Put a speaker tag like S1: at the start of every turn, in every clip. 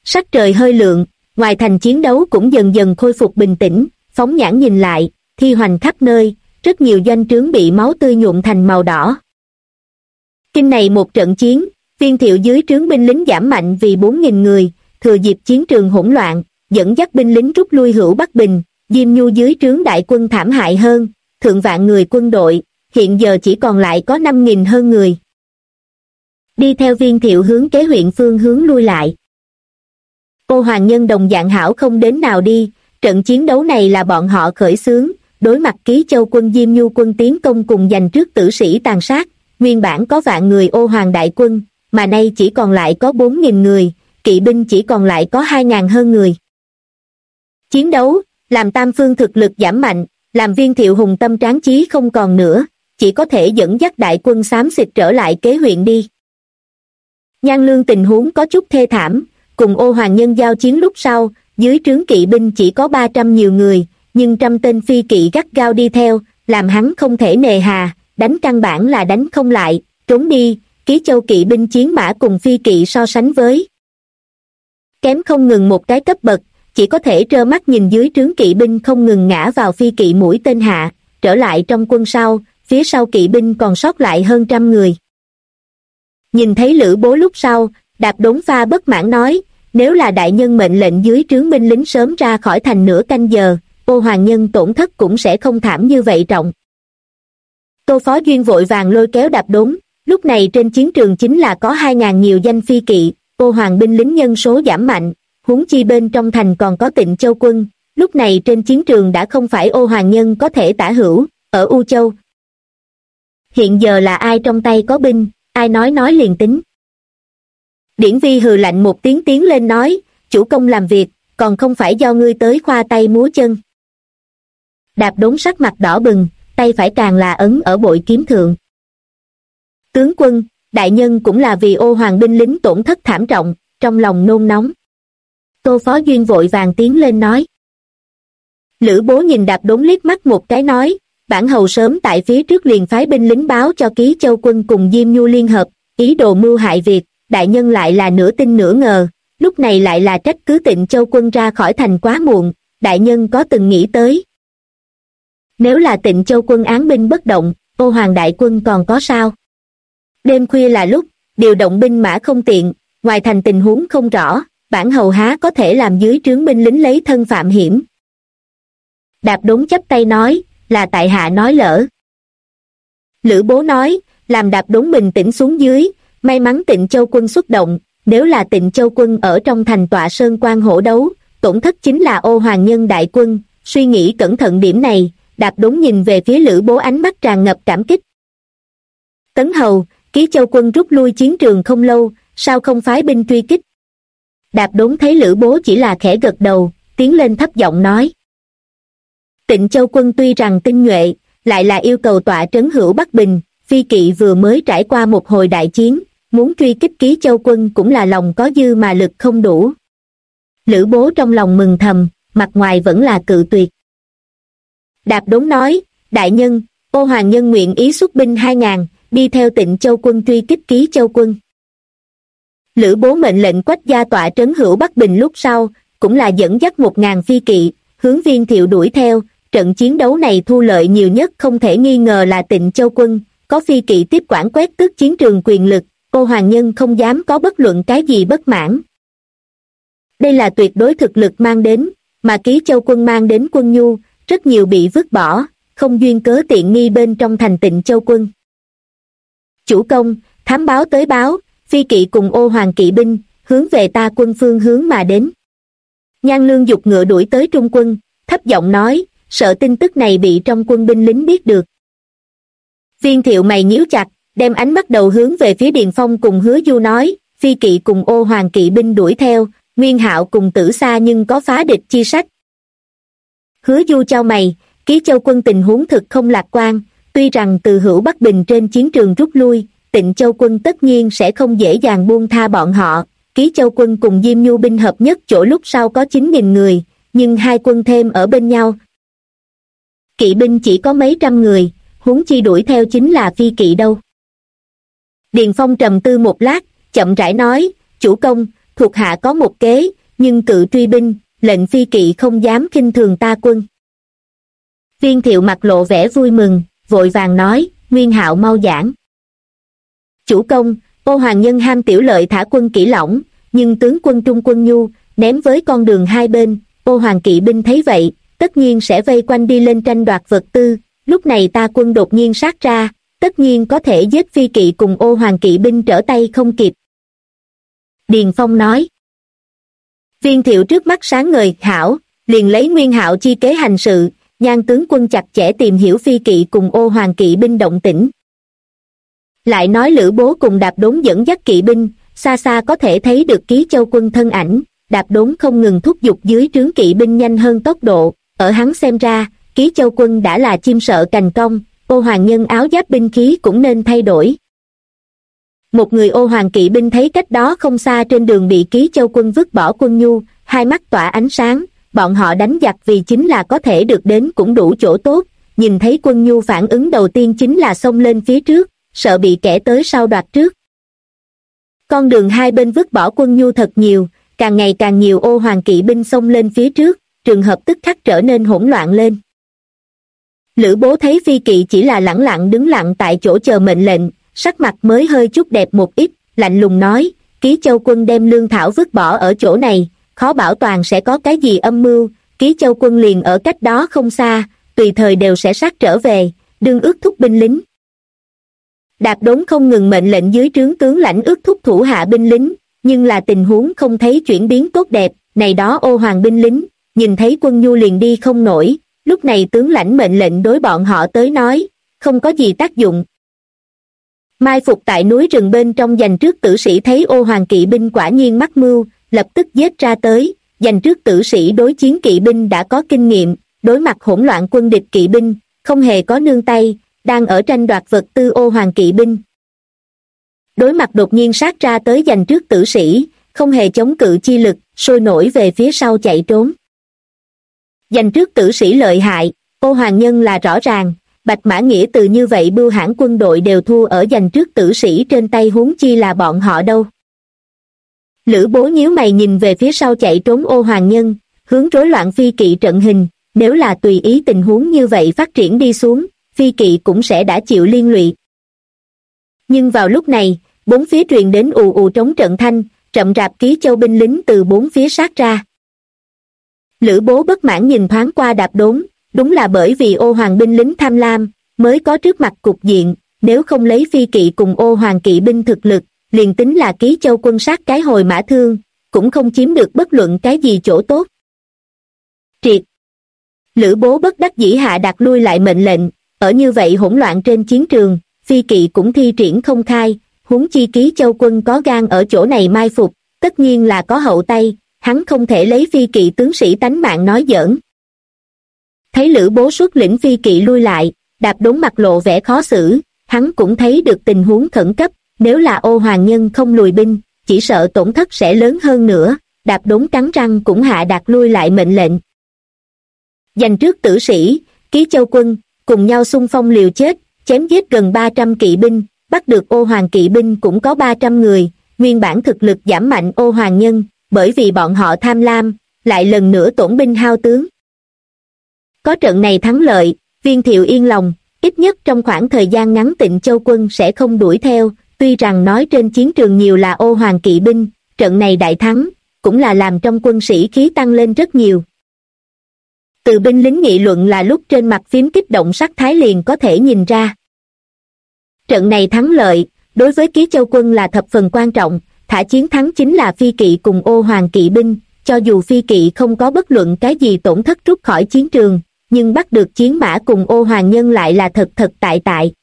S1: Sắc trời hơi lượng, ngoài thành chiến đấu cũng dần dần khôi phục bình tĩnh, phóng nhãn nhìn lại, thi hoành khắp nơi, rất nhiều doanh trướng bị máu tươi nhuộm thành màu đỏ. Kinh này một trận chiến, Viên Thiệu dưới trướng binh lính giảm mạnh vì 4.000 người, thừa dịp chiến trường hỗn loạn, dẫn dắt binh lính rút lui Hữu Bắc Bình. Diêm Nhu dưới trướng đại quân thảm hại hơn, thượng vạn người quân đội, hiện giờ chỉ còn lại có 5.000 hơn người. Đi theo Viên Thiệu hướng kế huyện phương hướng lui lại. Ô Hoàng Nhân đồng dạng hảo không đến nào đi, trận chiến đấu này là bọn họ khởi xướng, đối mặt Ký Châu quân Diêm Nhu quân tiến công cùng giành trước tử sĩ tàn sát, nguyên bản có vạn người Ô Hoàng đại quân, mà nay chỉ còn lại có 4.000 người, kỵ binh chỉ còn lại có 2.000 hơn người. Chiến đấu, làm tam phương thực lực giảm mạnh, làm Viên Thiệu hùng tâm tráng chí không còn nữa, chỉ có thể dẫn dắt đại quân xám xịt trở lại kế huyện đi. Nhan Lương tình huống có chút thê thảm, cùng Ô Hoàng Nhân giao chiến lúc sau, dưới trướng kỵ binh chỉ có 300 nhiều người, nhưng trăm tên phi kỵ gắt gao đi theo, làm hắn không thể nề hà, đánh căn bản là đánh không lại, trốn đi, Ký Châu kỵ binh chiến mã cùng phi kỵ so sánh với. Kém không ngừng một cái cấp bậc, chỉ có thể trơ mắt nhìn dưới trướng kỵ binh không ngừng ngã vào phi kỵ mũi tên hạ, trở lại trong quân sau, phía sau kỵ binh còn sót lại hơn 100 người. Nhìn thấy Lữ Bố lúc sau, Đạp Đốn Pha bất mãn nói, nếu là đại nhân mệnh lệnh dưới trướng binh lính sớm ra khỏi thành nửa canh giờ, Ô Hoàng Nhân tổn thất cũng sẽ không thảm như vậy trọng. Tô Phó Duyên vội vàng lôi kéo Đạp Đốn, lúc này trên chiến trường chính là có 2.000 nhiều danh phi kỵ, Ô Hoàng binh lính nhân số giảm mạnh, huống chi bên trong thành còn có Tịnh Châu quân, lúc này trên chiến trường đã không phải Ô Hoàng Nhân có thể tả hữu, ở U Châu. Hiện giờ là ai trong tay có binh, ai nói liền tính. Điển Vi hừ lạnh một tiếng tiến lên nói, chủ công làm việc, còn không phải do ngươi tới khoa tay múa chân. Đạp Đốn sắc mặt đỏ bừng, tay phải càng là ấn ở bội kiếm thượng. Tướng quân, đại nhân cũng là vì Ô Hoàng binh lính tổn thất thảm trọng, trong lòng nôn nóng. Tô Phó Duyên vội vàng tiến lên nói. Lữ Bố nhìn Đạp Đốn liếc mắt một cái nói, bản hầu sớm tại phía trước liền phái binh lính báo cho Ký Châu quân cùng Diêm Nhu liên hợp, ý đồ mưu hại việc, đại nhân lại là nửa tin nửa ngờ, lúc này lại là trách cứ Tịnh Châu quân ra khỏi thành quá muộn, đại nhân có từng nghĩ tới. Nếu là Tịnh Châu quân án binh bất động, Ô Hoàng đại quân còn có sao? Đêm khuya là lúc, điều động binh mã không tiện, ngoài thành tình huống không rõ, bản hầu há có thể làm dưới trướng binh lính lấy thân phạm hiểm. Đạp Đốn chắp tay nói, là tại hạ nói lỡ. Lữ Bố nói, làm Đạp Đốn bình tĩnh xuống dưới, may mắn Tịnh Châu quân xuất động, nếu là Tịnh Châu quân ở trong thành tọa sơn quan hổ đấu, tổn thất chính là Ô Hoàng Nhân đại quân, suy nghĩ cẩn thận điểm này, Đạp Đốn nhìn về phía Lữ Bố ánh mắt tràn ngập cảm kích. Tấn hầu, Ký Châu quân rút lui chiến trường không lâu, sao không phái binh truy kích? Đạp Đốn thấy Lữ Bố chỉ là khẽ gật đầu, tiến lên thấp giọng nói. Tịnh Châu quân tuy rằng tinh nhuệ, lại là yêu cầu tọa trấn Hữu Bắc Bình, phi kỵ vừa mới trải qua một hồi đại chiến, muốn truy kích Ký Châu quân cũng là lòng có dư mà lực không đủ. Lữ Bố trong lòng mừng thầm, mặt ngoài vẫn là cự tuyệt. Đạp Đốn nói, đại nhân, Ô Hoàng Nhân nguyện ý xuất binh 2.000, đi theo Tịnh Châu quân truy kích Ký Châu quân. Lữ Bố mệnh lệnh Quách gia tọa trấn Hữu Bắc Bình lúc sau, cũng là dẫn dắt 1.000 phi kỵ, hướng Viên Thiệu đuổi theo, trận chiến đấu này thu lợi nhiều nhất không thể nghi ngờ là Tịnh Châu quân, có phi kỵ tiếp quản quét tước chiến trường quyền lực, Ô Hoàng Nhân không dám có bất luận cái gì bất mãn. Đây là tuyệt đối thực lực mang đến, mà Ký Châu quân mang đến quân nhu, rất nhiều bị vứt bỏ, không duyên cớ tiện nghi bên trong thành Tịnh Châu quân. Chủ công, thám báo tới báo, phi kỵ cùng Ô Hoàng kỵ binh, hướng về ta quân phương hướng mà đến. Nhan Lương giục ngựa đuổi tới trung quân, thấp giọng nói, sợ tin tức này bị trong quân binh lính biết được. Viên Thiệu mày nhíu chặt, đem ánh mắt đầu hướng về phía Điền Phong cùng Hứa Du nói, phi kỵ cùng Ô Hoàng kỵ binh đuổi theo, Nguyên Hạo cùng Tử Sa nhưng có phá địch chi sách. Hứa Du chau mày, Ký Châu quân tình huống thực không lạc quan, tuy rằng từ Hữu Bắc Bình trên chiến trường rút lui, Tịnh Châu quân tất nhiên sẽ không dễ dàng buông tha bọn họ. Ký Châu quân cùng Diêm Nhu binh hợp nhất chỗ lúc sau có 9.000 người, nhưng hai quân thêm ở bên nhau. Kỵ binh chỉ có mấy trăm người, huống chi đuổi theo chính là phi kỵ đâu. Điền Phong trầm tư một lát, chậm rãi nói, chủ công, Thuộc hạ có một kế, nhưng cự truy binh, lệnh phi kỵ không dám khinh thường ta quân. Viên Thiệu mặt lộ vẻ vui mừng, vội vàng nói, Nguyên Hạo mau giảng. Chủ công, Ô Hoàng Nhân ham tiểu lợi thả quân Kỷ Lỏng, nhưng tướng quân Trung Quân Nhu ném với con đường hai bên. Ô Hoàng kỵ binh thấy vậy, tất nhiên sẽ vây quanh đi lên tranh đoạt vật tư. Lúc này ta quân đột nhiên sát ra, tất nhiên có thể giết phi kỵ cùng Ô Hoàng kỵ binh trở tay không kịp. Điền Phong nói. Viên Thiệu trước mắt sáng ngời, hảo, liền lấy Nguyên Hạo chi kế hành sự. Nhan tướng quân chặt chẽ tìm hiểu phi kỵ cùng Ô Hoàng kỵ binh động tĩnh. Lại nói Lữ Bố cùng Đạp Đốn dẫn dắt kỵ binh, xa xa có thể thấy được Ký Châu quân thân ảnh. Đạp Đốn không ngừng thúc giục dưới trướng kỵ binh nhanh hơn tốc độ. Ở hắn xem ra, Ký Châu quân đã là chim sợ cành cong, Ô Hoàng nhân áo giáp binh khí cũng nên thay đổi. Một người Ô Hoàng kỵ binh thấy cách đó không xa trên đường bị Ký Châu quân vứt bỏ Quân Nhu, hai mắt tỏa ánh sáng. Bọn họ đánh giặc vì chính là có thể được đến cũng đủ chỗ tốt. Nhìn thấy Quân Nhu phản ứng đầu tiên chính là xông lên phía trước, sợ bị kẻ tới sau đoạt trước. Con đường hai bên vứt bỏ Quân Nhu thật nhiều, càng ngày càng nhiều Ô Hoàng kỵ binh xông lên phía trước, trường hợp tức khắc trở nên hỗn loạn lên. Lữ Bố thấy phi kỵ chỉ là lẳng lặng đứng lặng tại chỗ chờ mệnh lệnh, sắc mặt mới hơi chút đẹp một ít, lạnh lùng nói, Ký Châu quân đem lương thảo vứt bỏ ở chỗ này, khó bảo toàn sẽ có cái gì âm mưu. Ký Châu quân liền ở cách đó không xa, tùy thời đều sẽ sát trở về, đương ước thúc binh lính. Đạp Đốn không ngừng mệnh lệnh dưới trướng tướng lãnh ước thúc thủ hạ binh lính, nhưng là tình huống không thấy chuyển biến tốt đẹp. Này đó Ô Hoàng binh lính, nhìn thấy Quân Nhu liền đi không nổi, lúc này tướng lãnh mệnh lệnh đối bọn họ tới nói, không có gì tác dụng. Mai phục tại núi rừng bên trong dành trước tử sĩ thấy Ô Hoàng kỵ binh quả nhiên mắc mưu, lập tức giết ra tới. Dành trước tử sĩ đối chiến kỵ binh đã có kinh nghiệm, đối mặt hỗn loạn quân địch kỵ binh, không hề có nương tay, đang ở tranh đoạt vật tư Ô Hoàng kỵ binh. Đối mặt đột nhiên sát ra tới dành trước tử sĩ, không hề chống cự chi lực, sôi nổi về phía sau chạy trốn. Dành trước tử sĩ lợi hại, Ô Hoàng nhân là rõ ràng, Bạch Mã Nghĩa từ như vậy bưu hãn quân đội đều thua ở dành trước tử sĩ trên tay, huống chi là bọn họ đâu. Lữ Bố nhíu mày nhìn về phía sau chạy trốn Ô Hoàng nhân, hướng rối loạn phi kỵ trận hình, nếu là tùy ý tình huống như vậy phát triển đi xuống, phi kỵ cũng sẽ đã chịu liên lụy. Nhưng vào lúc này, bốn phía truyền đến ù ù trống trận thanh, rậm rạp Ký Châu binh lính từ bốn phía sát ra. Lữ Bố bất mãn nhìn thoáng qua Đạp Đốn, đúng là bởi vì Ô Hoàng binh lính tham lam, mới có trước mặt cục diện, nếu không lấy phi kỵ cùng Ô Hoàng kỵ binh thực lực, liền tính là Ký Châu quân sát cái hồi mã thương, cũng không chiếm được bất luận cái gì chỗ tốt. Triệt! Lữ Bố bất đắc dĩ hạ đặt lui lại mệnh lệnh, ở như vậy hỗn loạn trên chiến trường, phi kỵ cũng thi triển không khai, huống chi Ký Châu quân có gan ở chỗ này mai phục, tất nhiên là có hậu tay, hắn không thể lấy phi kỵ tướng sĩ tánh mạng nói giỡn. Thấy Lữ Bố xuất lĩnh phi kỵ lui lại, Đạp Đốn mặt lộ vẻ khó xử, hắn cũng thấy được tình huống khẩn cấp, nếu là Ô Hoàng nhân không lùi binh, chỉ sợ tổn thất sẽ lớn hơn nữa. Đạp Đốn cắn răng cũng hạ đạt lui lại mệnh lệnh. Dành trước tử sĩ, Ký Châu quân, cùng nhau xung phong liều chết, chém giết gần 300 kỵ binh, bắt được Ô Hoàng kỵ binh cũng có 300 người, nguyên bản thực lực giảm mạnh Ô Hoàng nhân, bởi vì bọn họ tham lam, lại lần nữa tổn binh hao tướng. Có trận này thắng lợi, Viên Thiệu yên lòng, ít nhất trong khoảng thời gian ngắn Tịnh Châu quân sẽ không đuổi theo, tuy rằng nói trên chiến trường nhiều là Ô Hoàng kỵ binh, trận này đại thắng, cũng là làm trong quân sĩ khí tăng lên rất nhiều. Từ binh lính nghị luận là lúc trên mặt phím kích động sắc thái liền có thể nhìn ra. Trận này thắng lợi, đối với Ký Châu quân là thập phần quan trọng, thả chiến thắng chính là phi kỵ cùng Ô Hoàng kỵ binh, cho dù phi kỵ không có bất luận cái gì tổn thất rút khỏi chiến trường, nhưng bắt được chiến mã cùng Ô Hoàng nhân lại là thật thật tại tại.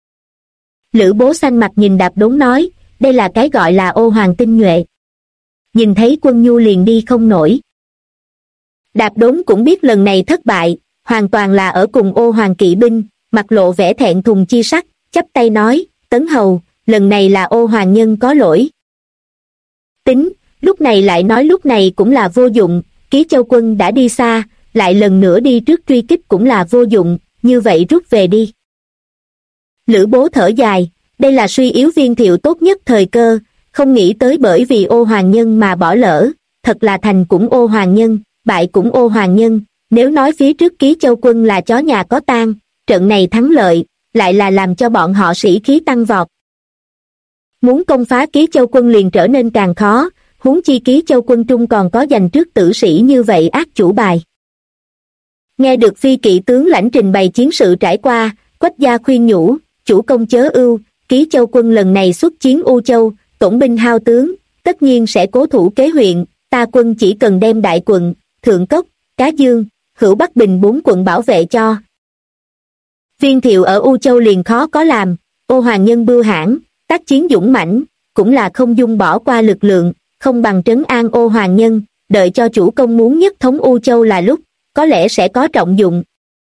S1: Lữ Bố xanh mặt nhìn Đạp Đốn nói, đây là cái gọi là Ô Hoàng tinh nhuệ. Nhìn thấy Quân Nhu liền đi không nổi. Đạp Đốn cũng biết lần này thất bại, hoàn toàn là ở cùng Ô Hoàng kỵ binh, mặt lộ vẻ thẹn thùng chi sắc, chắp tay nói, Tấn Hầu, lần này là Ô Hoàng nhân có lỗi. Tính, lúc này lại nói lúc này cũng là vô dụng, Ký Châu quân đã đi xa, lại lần nữa đi trước truy kích cũng là vô dụng, như vậy rút về đi. Lữ Bố thở dài, đây là suy yếu Viên Thiệu tốt nhất thời cơ, không nghĩ tới bởi vì Ô Hoàng Nhân mà bỏ lỡ, thật là thành cũng Ô Hoàng Nhân, bại cũng Ô Hoàng Nhân, nếu nói phía trước Ký Châu quân là chó nhà có tang, trận này thắng lợi, lại là làm cho bọn họ sĩ khí tăng vọt. Muốn công phá Ký Châu quân liền trở nên càng khó, huống chi Ký Châu quân trung còn có giành trước tử sĩ như vậy ác chủ bài. Nghe được phi kỵ tướng lãnh trình bày chiến sự trải qua, Quách gia khuyên nhủ, chủ công chớ ưu, Ký Châu quân lần này xuất chiến U Châu, tổn binh hao tướng, tất nhiên sẽ cố thủ kế huyện, ta quân chỉ cần đem Đại Quận, Thượng Cốc, Cá Dương, Hữu Bắc Bình 4 quận bảo vệ cho. Viên Thiệu ở U Châu liền khó có làm, Ô Hoàng Nhân bưu hãn, tác chiến dũng mãnh, cũng là không dung bỏ qua lực lượng, không bằng trấn an Ô Hoàng Nhân, đợi cho chủ công muốn nhất thống U Châu là lúc, có lẽ sẽ có trọng dụng.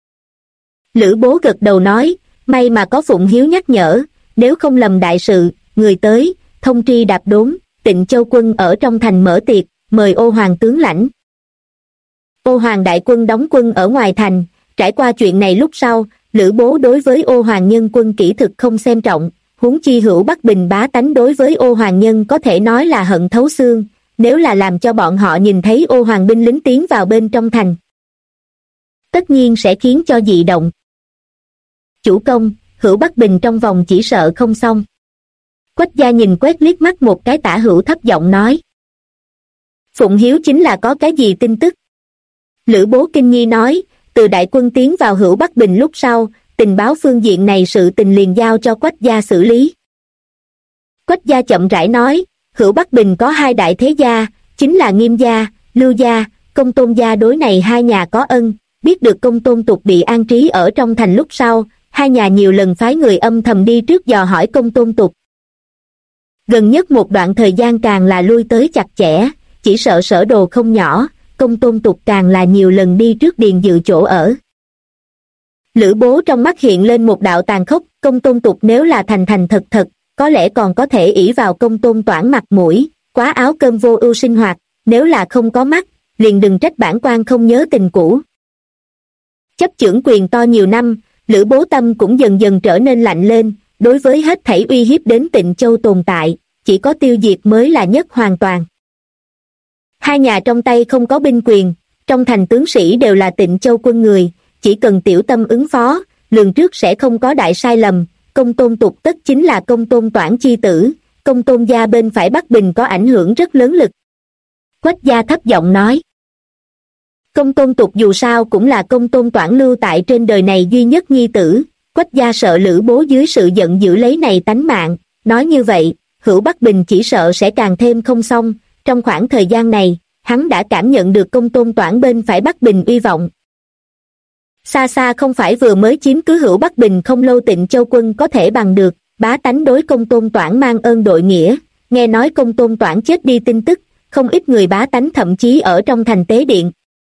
S1: Lữ Bố gật đầu nói, may mà có Phụng Hiếu nhắc nhở, nếu không lầm đại sự, người tới, thông tri đạp đốn, Tịnh Châu quân ở trong thành mở tiệc, mời Ô Hoàng tướng lãnh. Ô Hoàng đại quân đóng quân ở ngoài thành, trải qua chuyện này lúc sau, Lữ Bố đối với Ô Hoàng Nhân quân kỹ thực không xem trọng, huống chi Hữu Bắc Bình bá tánh đối với Ô Hoàng Nhân có thể nói là hận thấu xương, nếu là làm cho bọn họ nhìn thấy Ô Hoàng binh lính tiến vào bên trong thành, tất nhiên sẽ khiến cho dị động. Chủ công, Hữu Bắc Bình trong vòng chỉ sợ không xong. Quách gia nhìn quét liếc mắt một cái Tả Hữu thấp giọng nói. Phụng Hiếu chính là có cái gì tin tức? Lữ Bố kinh nghi nói, từ đại quân tiến vào Hữu Bắc Bình lúc sau, tình báo phương diện này sự tình liền giao cho Quách gia xử lý. Quách gia chậm rãi nói, Hữu Bắc Bình có 2 đại thế gia, chính là Nghiêm gia, Lưu gia, Công Tôn gia, đối này 2 nhà có ân, biết được Công Tôn Tục bị an trí ở trong thành lúc sau, 2 nhà nhiều lần phái người âm thầm đi trước dò hỏi Công Tôn Tục. Gần nhất một đoạn thời gian càng là lui tới chặt chẽ, chỉ sợ sở đồ không nhỏ, Công Tôn Tục càng là nhiều lần đi trước Điền Dự chỗ ở. Lữ Bố trong mắt hiện lên một đạo tàn khốc, Công Tôn Tục nếu là thành thành thật thật, có lẽ còn có thể ỷ vào Công Tôn Toản mặt mũi, quá áo cơm vô ưu sinh hoạt, nếu là không có mắt, liền đừng trách bản quan không nhớ tình cũ. Chấp chưởng quyền to nhiều năm, Lữ Bố tâm cũng dần dần trở nên lạnh lên, đối với hết thảy uy hiếp đến Tịnh Châu tồn tại, chỉ có tiêu diệt mới là nhất hoàn toàn. 2 nhà trong tay không có binh quyền, trong thành tướng sĩ đều là Tịnh Châu quân người, chỉ cần tiểu tâm ứng phó, lường trước sẽ không có đại sai lầm. Công Tôn Tục tất chính là Công Tôn Toản chi tử, Công Tôn gia bên phải Bắc Bình có ảnh hưởng rất lớn lực. Quách gia thấp giọng nói. Công Tôn Tục dù sao cũng là Công Tôn Toản lưu tại trên đời này duy nhất nhi tử, Quách gia sợ Lữ Bố dưới sự giận dữ lấy này tánh mạng, nói như vậy, Hữu Bắc Bình chỉ sợ sẽ càng thêm không xong. Trong khoảng thời gian này, hắn đã cảm nhận được Công Tôn Toản bên phải Bắc Bình uy vọng. Xa xa không phải vừa mới chiếm cứ Hữu Bắc Bình không lâu Tịnh Châu quân có thể bằng được, bá tánh đối Công Tôn Toản mang ơn đội nghĩa, nghe nói Công Tôn Toản chết đi tin tức, không ít người bá tánh thậm chí ở trong thành tế điện.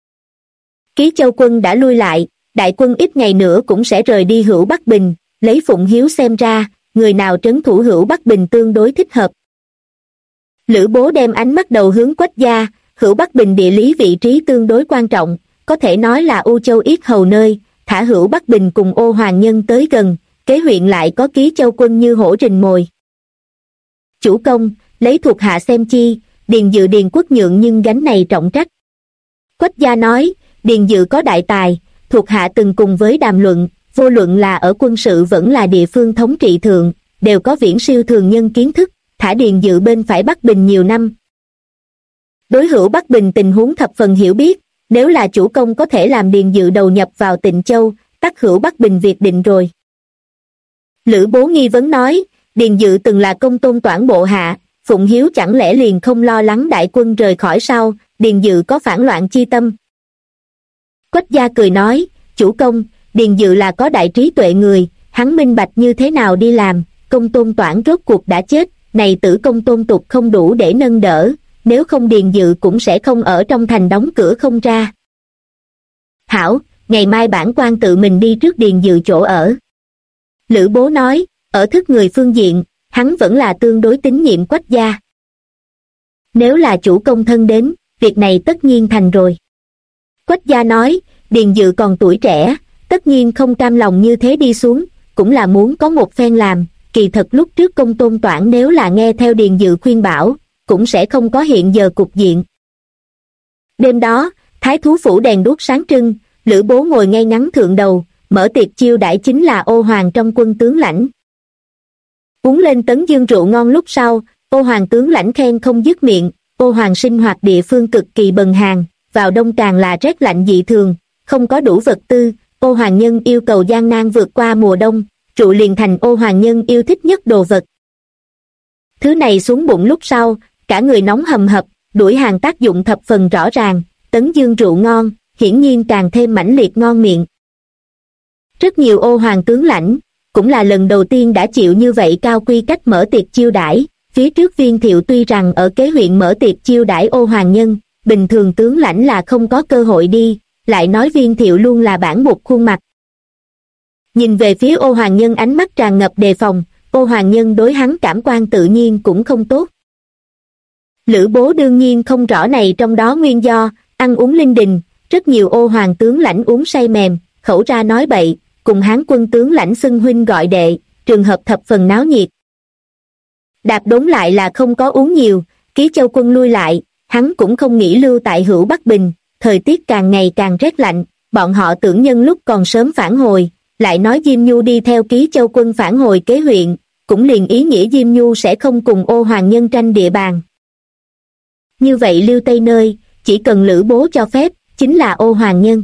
S1: Ký Châu quân đã lui lại, đại quân ít ngày nữa cũng sẽ rời đi Hữu Bắc Bình, lấy Phụng Hiếu xem ra, người nào trấn thủ Hữu Bắc Bình tương đối thích hợp. Lữ Bố đem ánh mắt đầu hướng Quách gia, Hữu Bắc Bình địa lý vị trí tương đối quan trọng, có thể nói là U Châu yết hầu nơi, thả Hữu Bắc Bình cùng Ô Hoàng Nhân tới gần, kế huyện lại có Ký Châu quân như hổ rình mồi. Chủ công, lấy thuộc hạ xem chi, Điền Dự Điền Quốc nhượng nhưng gánh này trọng trách. Quách gia nói, Điền Dự có đại tài, thuộc hạ từng cùng với đàm luận, vô luận là ở quân sự vẫn là địa phương thống trị thượng, đều có viễn siêu thường nhân kiến thức, thả Điền Dự bên phải Bắc Bình nhiều năm. Đối Hữu Bắc Bình tình huống thập phần hiểu biết, nếu là chủ công có thể làm Điền Dự đầu nhập vào Tịnh Châu, tắc Hữu Bắc Bình việc định rồi. Lữ Bố nghi vấn nói, Điền Dự từng là Công Tôn Toản bộ hạ, Phụng Hiếu chẳng lẽ liền không lo lắng đại quân rời khỏi sao, Điền Dự có phản loạn chi tâm. Quách gia cười nói, chủ công, Điền Dự là có đại trí tuệ người, hắn minh bạch như thế nào đi làm, Công Tôn Toản rốt cuộc đã chết, này tử Công Tôn Tục không đủ để nâng đỡ, nếu không Điền Dự cũng sẽ không ở trong thành đóng cửa không ra. Hảo, ngày mai bản quan tự mình đi trước Điền Dự chỗ ở. Lữ Bố nói, ở thức người phương diện, hắn vẫn là tương đối tín nhiệm Quách gia. Nếu là chủ công thân đến, việc này tất nhiên thành rồi. Quách gia nói, Điền Dự còn tuổi trẻ, tất nhiên không cam lòng như thế đi xuống, cũng là muốn có một phen làm, kỳ thật lúc trước Công Tôn Toản nếu là nghe theo Điền Dự khuyên bảo, cũng sẽ không có hiện giờ cục diện. Đêm đó, thái thú phủ đèn đuốc sáng trưng, Lữ Bố ngồi ngay ngắn thượng đầu, mở tiệc chiêu đãi chính là Ô Hoàng trong quân tướng lãnh. Uống lên tấn dương rượu ngon lúc sau, Ô Hoàng tướng lãnh khen không dứt miệng. Ô Hoàng sinh hoạt địa phương cực kỳ bần hàn, vào đông càng là rét lạnh dị thường, không có đủ vật tư. Ô Hoàng nhân yêu cầu gian nan vượt qua mùa đông, rượu liền thành Ô Hoàng nhân yêu thích nhất đồ vật. Thứ này xuống bụng lúc sau, cả người nóng hầm hập, đuổi hàng tác dụng thập phần rõ ràng, tấn dương rượu ngon, hiển nhiên càng thêm mãnh liệt ngon miệng. Rất nhiều Ô Hoàng tướng lãnh, cũng là lần đầu tiên đã chịu như vậy cao quy cách mở tiệc chiêu đãi. Phía trước Viên Thiệu tuy rằng ở kế huyện mở tiệc chiêu đãi Ô Hoàng nhân, bình thường tướng lãnh là không có cơ hội đi, lại nói Viên Thiệu luôn là bản một khuôn mặt. Nhìn về phía Ô Hoàng nhân ánh mắt tràn ngập đề phòng, Ô Hoàng nhân đối hắn cảm quan tự nhiên cũng không tốt. Lữ Bố đương nhiên không rõ này trong đó nguyên do, ăn uống linh đình, rất nhiều Ô Hoàng tướng lãnh uống say mềm, khẩu ra nói bậy, cùng Hán quân tướng lãnh xưng huynh gọi đệ, trường hợp thập phần náo nhiệt. Đạp Đốn lại là không có uống nhiều, Ký Châu quân lui lại, hắn cũng không nghĩ lưu tại Hữu Bắc Bình, thời tiết càng ngày càng rét lạnh, bọn họ tưởng nhân lúc còn sớm phản hồi, lại nói Diêm Nhu đi theo Ký Châu quân phản hồi kế huyện, cũng liền ý nghĩa Diêm Nhu sẽ không cùng Ô Hoàng nhân tranh địa bàn. Như vậy lưu Tây nơi, chỉ cần Lữ Bố cho phép, chính là Ô Hoàng nhân.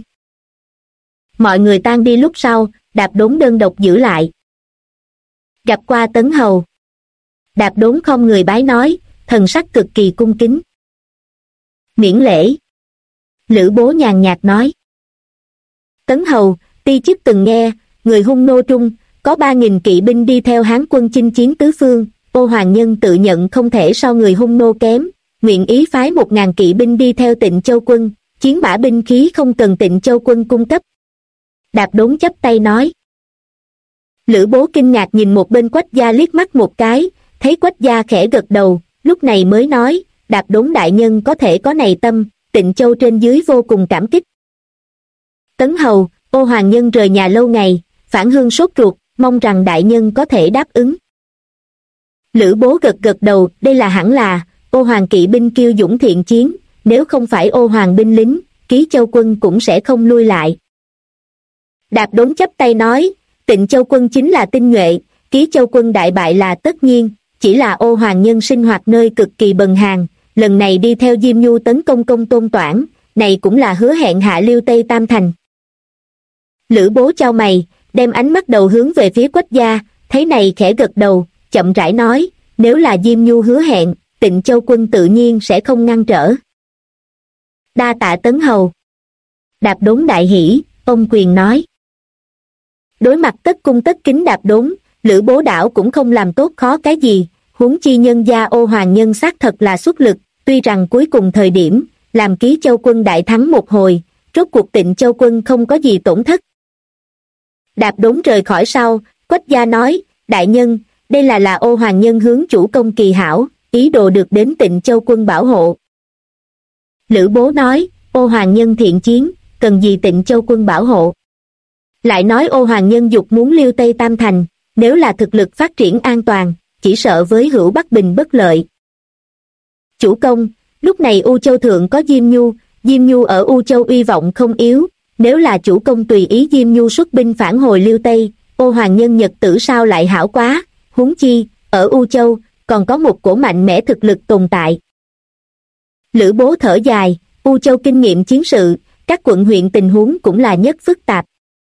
S1: Mọi người tan đi lúc sau, Đạp Đốn đơn độc giữ lại. Gặp qua Tấn Hầu. Đạp Đốn không người bái nói, thần sắc cực kỳ cung kính. Miễn lễ. Lữ Bố nhàn nhạt nói. Tấn Hầu, ti chức từng nghe, người Hung nô trung, có 3.000 kỵ binh đi theo Hán quân chinh chiến tứ phương, Ô Hoàng nhân tự nhận không thể so người Hung nô kém, nguyện ý phái 1.000 kỵ binh đi theo Tịnh Châu quân, chiến mã binh khí không cần Tịnh Châu quân cung cấp. Đạp Đốn chắp tay nói. Lữ Bố kinh ngạc nhìn một bên Quách gia liếc mắt một cái, thấy Quách gia khẽ gật đầu, lúc này mới nói, Đạp Đốn đại nhân có thể có này tâm, Tịnh Châu trên dưới vô cùng cảm kích. Tấn Hầu, Ô Hoàng nhân rời nhà lâu ngày, phản hương sốt ruột, mong rằng đại nhân có thể đáp ứng. Lữ Bố gật gật đầu, đây là hẳn là, Ô Hoàng kỵ binh kiêu dũng thiện chiến, nếu không phải Ô Hoàng binh lính, Ký Châu quân cũng sẽ không lui lại. Đạp Đốn chắp tay nói, Tịnh Châu quân chính là tinh nhuệ, Ký Châu quân đại bại là tất nhiên, chỉ là Ô Hoàng nhân sinh hoạt nơi cực kỳ bần hàn, lần này đi theo Diêm Nhu tấn công Công Tôn Toản, này cũng là hứa hẹn hạ lưu Tây Tam Thành. Lữ Bố chau mày, đem ánh mắt đầu hướng về phía Quách gia, thấy này khẽ gật đầu, chậm rãi nói, nếu là Diêm Nhu hứa hẹn, Tịnh Châu quân tự nhiên sẽ không ngăn trở. Đa tạ Tấn Hầu. Đạp Đốn đại hỉ, ông quyền nói. Đối mặt tất cung tất kính Đạp Đốn, Lữ Bố đảo cũng không làm tốt khó cái gì, huống chi nhân gia Ô Hoàng nhân xác thật là xuất lực, tuy rằng cuối cùng thời điểm, làm Ký Châu quân đại thắng một hồi, rốt cuộc Tịnh Châu quân không có gì tổn thất. Đạp Đốn rời khỏi sau, Quách gia nói, đại nhân, đây là Ô Hoàng nhân hướng chủ công kỳ hảo, ý đồ được đến Tịnh Châu quân bảo hộ. Lữ Bố nói, Ô Hoàng nhân thiện chiến, cần gì Tịnh Châu quân bảo hộ. Lại nói Ô Hoàng nhân dục muốn liêu Tây Tam Thành, nếu là thực lực phát triển an toàn, chỉ sợ với Hữu Bắc Bình bất lợi. Chủ công, lúc này U Châu thượng có Diêm Nhu ở U Châu uy vọng không yếu, nếu là chủ công tùy ý Diêm Nhu xuất binh phản hồi liêu Tây, Ô Hoàng nhân nhật tử sao lại hảo quá, huống chi, ở U Châu, còn có một cổ mạnh mẽ thực lực tồn tại. Lữ Bố thở dài, U Châu kinh nghiệm chiến sự, các quận huyện tình huống cũng là nhất phức tạp.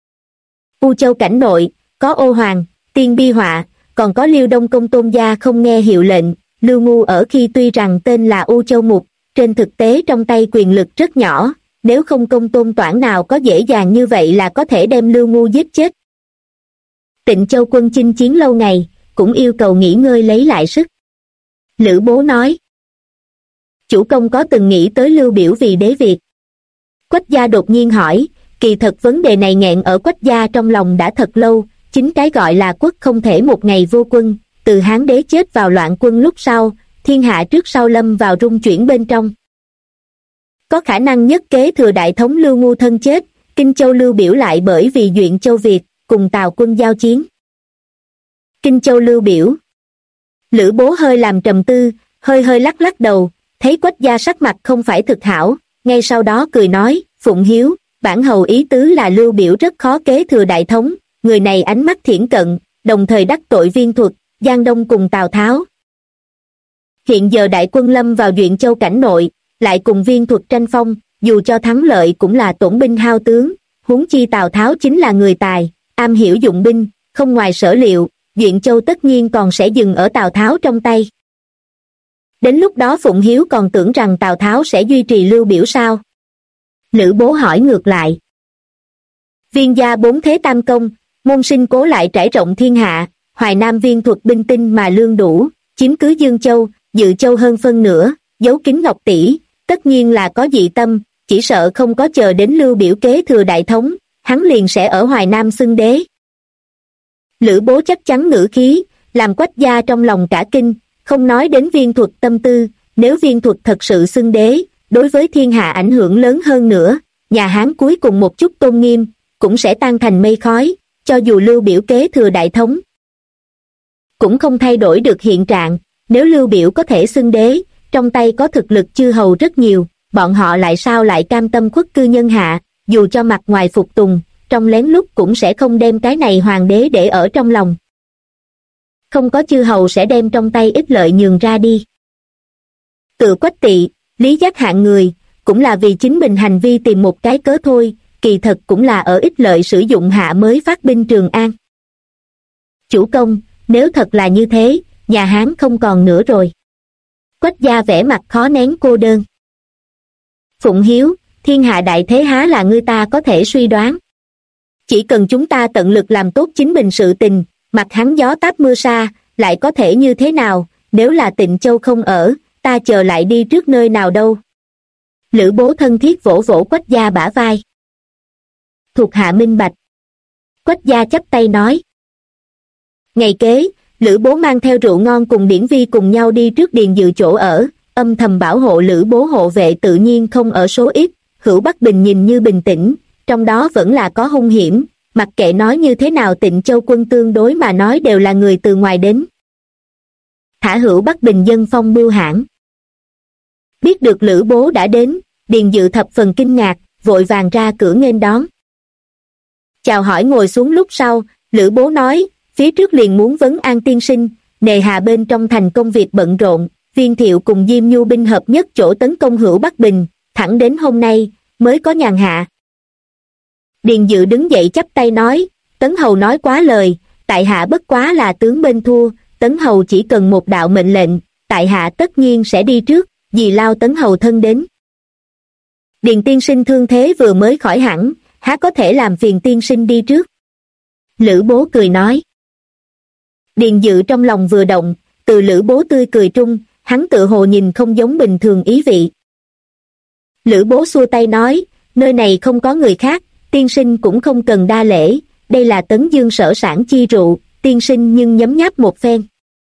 S1: U Châu cảnh nội, có Ô Hoàng, Tiên Bi Họa, còn có Liêu Đông Công Tôn gia không nghe hiệu lệnh, Lưu Ngu ở khi tuy rằng tên là U Châu Mục, trên thực tế trong tay quyền lực rất nhỏ, nếu không Công Tôn Toản nào có dễ dàng như vậy là có thể đem Lưu Ngu giết chết. Tịnh Châu quân chinh chiến lâu ngày, cũng yêu cầu nghỉ ngơi lấy lại sức. Lữ Bố nói, chủ công có từng nghĩ tới Lưu Biểu vì đế Việt? Quách gia đột nhiên hỏi, kỳ thật vấn đề này nghẹn ở Quách gia trong lòng đã thật lâu, chính cái gọi là quốc không thể một ngày vô quân, từ Hán đế chết vào loạn quân lúc sau, thiên hạ trước sau lâm vào rung chuyển bên trong. Có khả năng nhất kế thừa đại thống Lưu Ngu thân chết, Kinh Châu Lưu Biểu lại bởi vì Duyện Châu Việt, cùng Tào quân giao chiến. Kinh Châu Lưu Biểu. Lữ Bố hơi làm trầm tư, hơi hơi lắc lắc đầu, thấy Quách gia sắc mặt không phải thực hảo, ngay sau đó cười nói, Phụng Hiếu, bản hầu ý tứ là Lưu Biểu rất khó kế thừa đại thống, người này ánh mắt thiển cận, đồng thời đắc tội Viên Thuật, Giang Đông cùng Tào Tháo. Hiện giờ đại quân lâm vào Duyện Châu cảnh nội, lại cùng Viên Thuật tranh phong, dù cho thắng lợi cũng là tổn binh hao tướng, huống chi Tào Tháo chính là người tài, am hiểu dụng binh, không ngoài sở liệu, Duyện Châu tất nhiên còn sẽ dừng ở Tào Tháo trong tay. Đến lúc đó Phụng Hiếu còn tưởng rằng Tào Tháo sẽ duy trì Lưu Biểu sao? Lữ Bố hỏi ngược lại. Viên gia bốn thế tam công, môn sinh cố lại trải rộng thiên hạ, Hoài Nam Viên Thuật binh tinh mà lương đủ, chiếm cứ Dương Châu, Dự Châu hơn phân nửa, giấu kín Ngọc Tỷ, tất nhiên là có dị tâm, chỉ sợ không có chờ đến Lưu Biểu kế thừa đại thống, hắn liền sẽ ở Hoài Nam xưng đế. Lữ Bố chắc chắn ngữ khí, làm Quách gia trong lòng cả kinh, không nói đến Viên Thuật tâm tư, nếu Viên Thuật thật sự xưng đế, đối với thiên hạ ảnh hưởng lớn hơn nữa, nhà Hán cuối cùng một chút tôn nghiêm, cũng sẽ tan thành mây khói, cho dù Lưu Biểu kế thừa đại thống. Cũng không thay đổi được hiện trạng, nếu Lưu Biểu có thể xưng đế, trong tay có thực lực chư hầu rất nhiều, bọn họ lại sao lại cam tâm khuất cư nhân hạ, dù cho mặt ngoài phục tùng, trong lén lút cũng sẽ không đem cái này hoàng đế để ở trong lòng. Không có chư hầu sẽ đem trong tay ích lợi nhường ra đi. Tự Quách Tỵ, Lý Giác hạng người, cũng là vì chính mình hành vi tìm một cái cớ thôi, kỳ thật cũng là ở ích lợi sử dụng hạ mới phát binh Trường An. Chủ công, nếu thật là như thế, nhà Hán không còn nữa rồi. Quách gia vẻ mặt khó nén cô đơn. Phụng Hiếu, thiên hạ đại thế há là người ta có thể suy đoán. Chỉ cần chúng ta tận lực làm tốt chính mình sự tình, mặc hắn gió táp mưa sa, lại có thể như thế nào, nếu là Tịnh Châu không ở, ta chờ lại đi trước nơi nào đâu. Lữ Bố thân thiết vỗ vỗ Quách gia bả vai. Thuộc hạ minh bạch. Quách gia chắp tay nói. Ngày kế, Lữ Bố mang theo rượu ngon cùng Điển Vi cùng nhau đi trước Điền Dự chỗ ở, âm thầm bảo hộ Lữ Bố hộ vệ tự nhiên không ở số ít, Hữu Bắc Bình nhìn như bình tĩnh, trong đó vẫn là có hung hiểm, mặc kệ nói như thế nào Tịnh Châu quân tương đối mà nói đều là người từ ngoài đến. Thả Hữu Bắc Bình dân phong mưu hãn. Biết được Lữ Bố đã đến, Điền Dự thập phần kinh ngạc, vội vàng ra cửa nghênh đón. Chào hỏi ngồi xuống lúc sau, Lữ Bố nói, phía trước liền muốn vấn an tiên sinh, nề hà bên trong thành công việc bận rộn, Viên Thiệu cùng Diêm Nhu binh hợp nhất chỗ tấn công Hữu Bắc Bình, thẳng đến hôm nay, mới có nhàn hạ. Điền Dự đứng dậy chắp tay nói, Tấn Hầu nói quá lời, tại hạ bất quá là tướng bên thua, Tấn Hầu chỉ cần một đạo mệnh lệnh, tại hạ tất nhiên sẽ đi trước, vì lao Tấn Hầu thân đến. Điền tiên sinh thương thế vừa mới khỏi hẳn, há có thể làm phiền tiên sinh đi trước. Lữ Bố cười nói. Điền Dự trong lòng vừa động, từ Lữ Bố tươi cười trung, hắn tự hồ nhìn không giống bình thường ý vị. Lữ Bố xua tay nói, nơi này không có người khác, tiên sinh cũng không cần đa lễ, đây là Tấn Dương sở sản chi rượu, tiên sinh nhưng nhấm nháp một phen.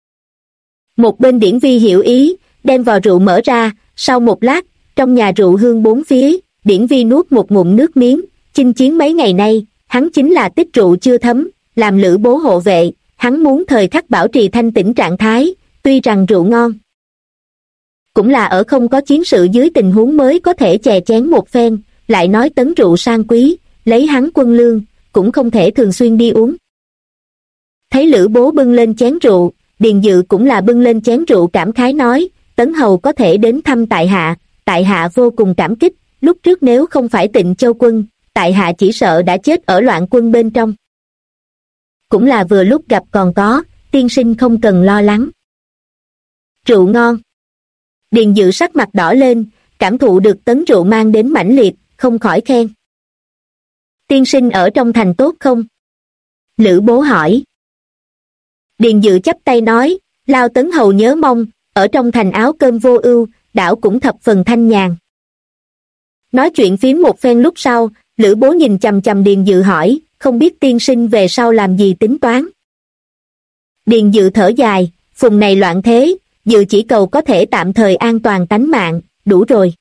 S1: Một bên Điển Vi hiểu ý, đem vò rượu mở ra, sau một lát, trong nhà rượu hương bốn phía, Điển Vi nuốt một ngụm nước miếng, chinh chiến mấy ngày nay, hắn chính là tích rượu chưa thấm, làm Lữ Bố hộ vệ, hắn muốn thời khắc bảo trì thanh tĩnh trạng thái, tuy rằng rượu ngon. Cũng là ở không có chiến sự dưới tình huống mới có thể chè chén một phen, lại nói Tấn rượu sang quý, lấy hắn quân lương, cũng không thể thường xuyên đi uống. Thấy Lữ Bố bưng lên chén rượu, Điền Dự cũng là bưng lên chén rượu cảm khái nói, Tấn Hầu có thể đến thăm tại hạ vô cùng cảm kích, lúc trước nếu không phải Tịnh Châu quân, tại hạ chỉ sợ đã chết ở loạn quân bên trong. Cũng là vừa lúc gặp còn có, tiên sinh không cần lo lắng. Rượu ngon. Điền Dự sắc mặt đỏ lên, cảm thụ được tấn rượu mang đến mãnh liệt, không khỏi khen. Tiên sinh ở trong thành tốt không? Lữ Bố hỏi. Điền Dự chắp tay nói, lao Tấn Hầu nhớ mong, ở trong thành áo cơm vô ưu, đảo cũng thập phần thanh nhàn. Nói chuyện phím một phen lúc sau, Lữ Bố nhìn chằm chằm Điền Dự hỏi, không biết tiên sinh về sau làm gì tính toán. Điền Dự thở dài, phùng này loạn thế, Dự chỉ cầu có thể tạm thời an toàn tánh mạng, đủ rồi.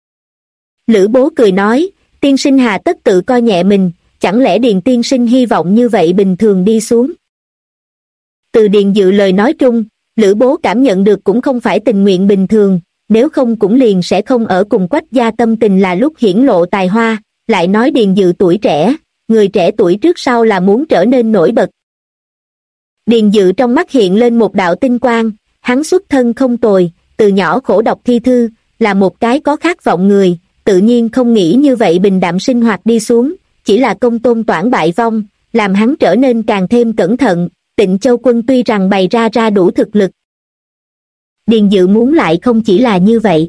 S1: Lữ Bố cười nói, tiên sinh hà tất tự coi nhẹ mình, chẳng lẽ Điền tiên sinh hy vọng như vậy bình thường đi xuống. Từ Điền Dự lời nói trung, Lữ Bố cảm nhận được cũng không phải tình nguyện bình thường, nếu không cũng liền sẽ không ở cùng Quách gia. Tâm tình là lúc hiển lộ tài hoa, lại nói Điền Dự tuổi trẻ, người trẻ tuổi trước sau là muốn trở nên nổi bật. Điền Dự trong mắt hiện lên một đạo tinh quang, hắn xuất thân không tồi, từ nhỏ khổ đọc thi thư, là một cái có khát vọng người, tự nhiên không nghĩ như vậy bình đạm sinh hoạt đi xuống, chỉ là Công Tôn Toản bại vong, làm hắn trở nên càng thêm cẩn thận. Tịnh Châu Quân tuy rằng bày ra đủ thực lực, Điền Dự muốn lại không chỉ là như vậy.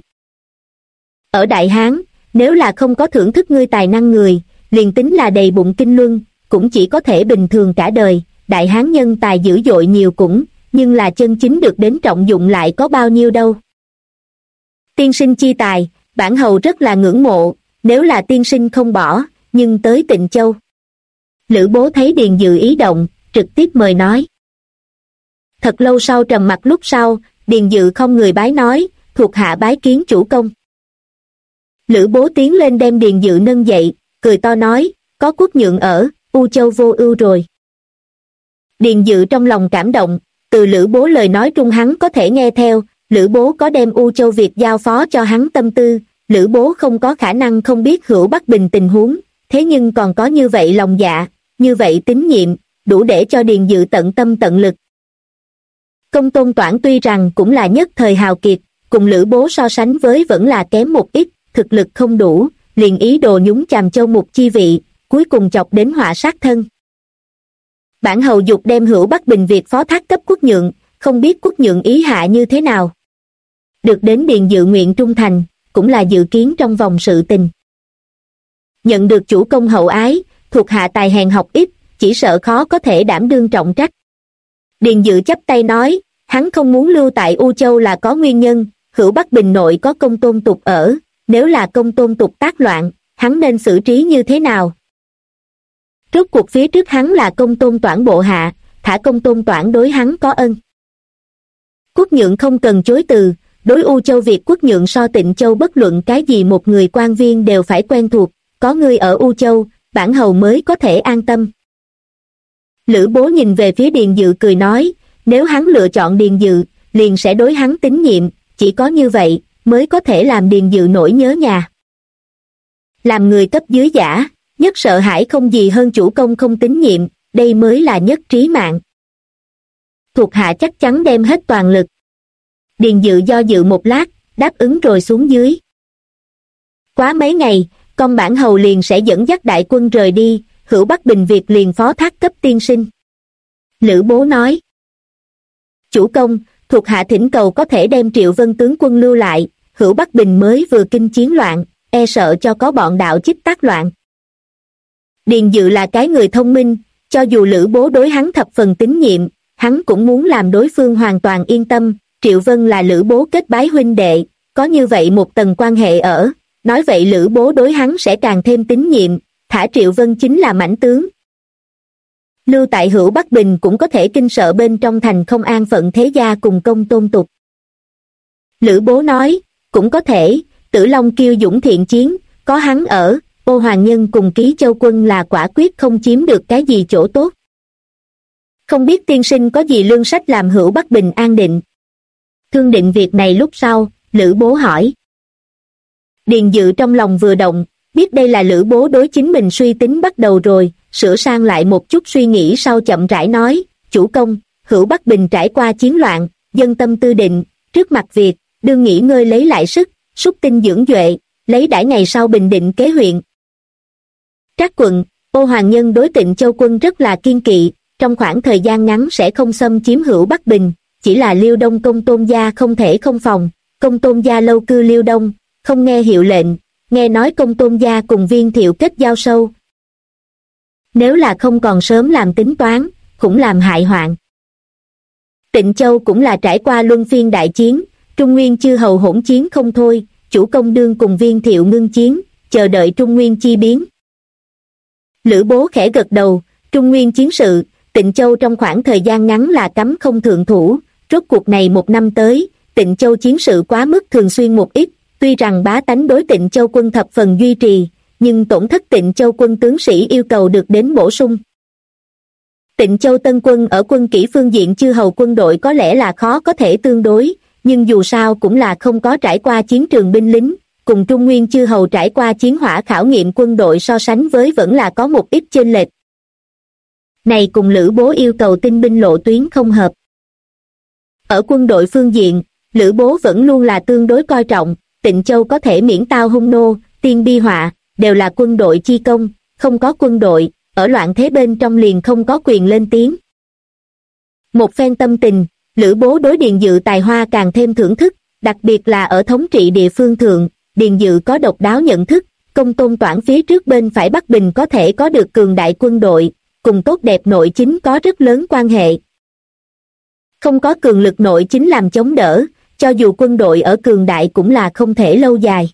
S1: Ở Đại Hán, nếu là không có thưởng thức ngươi tài năng người, liền tính là đầy bụng kinh luân, cũng chỉ có thể bình thường cả đời. Đại Hán nhân tài dữ dội nhiều cũng, nhưng là chân chính được đến trọng dụng lại có bao nhiêu đâu. Tiên sinh chi tài, bản hầu rất là ngưỡng mộ, nếu là tiên sinh không bỏ, nhưng tới Tịnh Châu. Lữ Bố thấy Điền Dự ý động, trực tiếp mời nói. Thật lâu sau trầm mặc lúc sau, Điền Dự không người bái nói, thuộc hạ bái kiến chủ công. Lữ Bố tiến lên đem Điền Dự nâng dậy, cười to nói, có quốc nhượng ở, U Châu vô ưu rồi. Điền Dự trong lòng cảm động, từ Lữ Bố lời nói trung hắn có thể nghe theo, Lữ Bố có đem U Châu việc giao phó cho hắn tâm tư, Lữ Bố không có khả năng không biết Hữu Bắc Bình tình huống, thế nhưng còn có như vậy lòng dạ, như vậy tín nhiệm, đủ để cho Điền Dự tận tâm tận lực. Công Tôn Toản tuy rằng cũng là nhất thời hào kiệt, cùng Lữ Bố so sánh với vẫn là kém một ít, thực lực không đủ, liền ý đồ nhúng chàm Châu Mục chi vị, cuối cùng chọc đến họa sát thân. Bản hầu dục đem Hữu Bắc Bình việc phó thác cấp quốc nhượng, không biết quốc nhượng ý hạ như thế nào. Được đến Điền Dự nguyện trung thành, cũng là dự kiến trong vòng sự tình. Nhận được chủ công hậu ái, thuộc hạ tài hèn học ít, chỉ sợ khó có thể đảm đương trọng trách. Điền Dự chắp tay nói, hắn không muốn lưu tại U Châu là có nguyên nhân, Hữu Bắc Bình nội có Công Tôn Tục ở, nếu là Công Tôn Tục tác loạn, hắn nên xử trí như thế nào? Rốt cuộc phía trước hắn là Công Tôn Toản bộ hạ, thả Công Tôn Toản đối hắn có ân. Quốc nhượng không cần chối từ, đối U Châu việc quốc nhượng so Tịnh Châu bất luận cái gì một người quan viên đều phải quen thuộc, có người ở U Châu, bản hầu mới có thể an tâm. Lữ Bố nhìn về phía Điền Dự cười nói, nếu hắn lựa chọn Điền Dự, liền sẽ đối hắn tín nhiệm, chỉ có như vậy, mới có thể làm Điền Dự nỗi nhớ nhà. Làm người cấp dưới giả, nhất sợ hãi không gì hơn chủ công không tín nhiệm, đây mới là nhất trí mạng. Thuộc hạ chắc chắn đem hết toàn lực. Điền Dự do dự một lát, đáp ứng rồi xuống dưới. Quá mấy ngày, công bản hầu liền sẽ dẫn dắt đại quân rời đi, Hữu Bắc Bình việc liền phó thác cấp tiên sinh. Lữ Bố nói. Chủ công, thuộc hạ thỉnh cầu có thể đem Triệu Vân tướng quân lưu lại, Hữu Bắc Bình mới vừa kinh chiến loạn, e sợ cho có bọn đạo chích tác loạn. Điền Dự là cái người thông minh, cho dù Lữ Bố đối hắn thập phần tín nhiệm, hắn cũng muốn làm đối phương hoàn toàn yên tâm. Triệu Vân là Lữ Bố kết bái huynh đệ, có như vậy một tầng quan hệ ở, nói vậy Lữ Bố đối hắn sẽ càng thêm tín nhiệm, thả Triệu Vân chính là mãnh tướng. Lưu tại Hữu Bắc Bình cũng có thể kinh sợ bên trong thành không an phận thế gia cùng Công Tôn Tục. Lữ Bố nói, cũng có thể, Tử Long kiêu dũng thiện chiến, có hắn ở, Ô Hoàng Nhân cùng Ký Châu Quân là quả quyết không chiếm được cái gì chỗ tốt. Không biết tiên sinh có gì lương sách làm Hữu Bắc Bình an định. Thương định việc này lúc sau, Lữ Bố hỏi. Điền Dự trong lòng vừa động, biết đây là Lữ Bố đối chính mình suy tính bắt đầu rồi, sửa sang lại một chút suy nghĩ sau chậm rãi nói, chủ công, Hữu Bắc Bình trải qua chiến loạn, dân tâm tư định, trước mặt việc, đương nghỉ ngơi lấy lại sức, xúc tinh dưỡng duệ, lấy đãi ngày sau bình định kế huyện. Trác quận, Ô Hoàng Nhân đối Tịnh Châu Quân rất là kiên kỵ, trong khoảng thời gian ngắn sẽ không xâm chiếm Hữu Bắc Bình, chỉ là Liêu Đông Công Tôn gia không thể không phòng, Công Tôn gia lâu cư Liêu Đông, không nghe hiệu lệnh, nghe nói Công Tôn gia cùng Viên Thiệu kết giao sâu. Nếu là không còn sớm làm tính toán, cũng làm hại hoạn. Tịnh Châu cũng là trải qua luân phiên đại chiến, Trung Nguyên chư hầu hỗn chiến không thôi, chủ công đương cùng Viên Thiệu ngưng chiến, chờ đợi Trung Nguyên chi biến. Lữ Bố khẽ gật đầu, Trung Nguyên chiến sự, Tịnh Châu trong khoảng thời gian ngắn là cấm không thượng thủ, rốt cuộc này một năm tới, Tịnh Châu chiến sự quá mức thường xuyên một ít, tuy rằng bá tánh đối Tịnh Châu quân thập phần duy trì, nhưng tổn thất Tịnh Châu quân tướng sĩ yêu cầu được đến bổ sung. Tịnh Châu Tân Quân ở quân kỷ phương diện chư hầu quân đội có lẽ là khó có thể tương đối, nhưng dù sao cũng là không có trải qua chiến trường binh lính, cùng Trung Nguyên chư hầu trải qua chiến hỏa khảo nghiệm quân đội so sánh với vẫn là có một ít chênh lệch. Này cùng Lữ Bố yêu cầu tinh binh lộ tuyến không hợp. Ở quân đội phương diện, Lữ Bố vẫn luôn là tương đối coi trọng, Tịnh Châu có thể miễn tao hung nô, tiên bi họa, đều là quân đội chi công, không có quân đội, ở loạn thế bên trong liền không có quyền lên tiếng. Một phen tâm tình, Lữ Bố đối Điền Dự tài hoa càng thêm thưởng thức, đặc biệt là ở thống trị địa phương thượng, Điền Dự có độc đáo nhận thức, Công Tôn Toản phía trước bên phải Bắc Bình có thể có được cường đại quân đội, cùng tốt đẹp nội chính có rất lớn quan hệ. Không có cường lực nội chính làm chống đỡ, cho dù quân đội ở cường đại cũng là không thể lâu dài.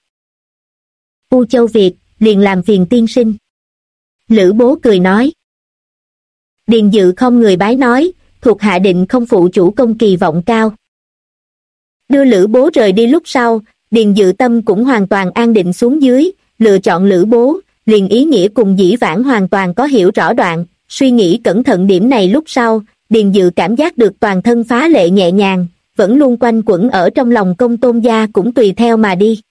S1: U Châu Việt, liền làm phiền tiên sinh. Lữ Bố cười nói. Điền Dự không người bái nói, thuộc hạ định không phụ chủ công kỳ vọng cao. Đưa Lữ Bố rời đi lúc sau, Điền Dự tâm cũng hoàn toàn an định xuống dưới, lựa chọn Lữ Bố, liền ý nghĩa cùng dĩ vãng hoàn toàn có hiểu rõ đoạn, suy nghĩ cẩn thận điểm này lúc sau, Điền Dự cảm giác được toàn thân phá lệ nhẹ nhàng, vẫn luôn quanh quẩn ở trong lòng Công Tôn gia cũng tùy theo mà đi.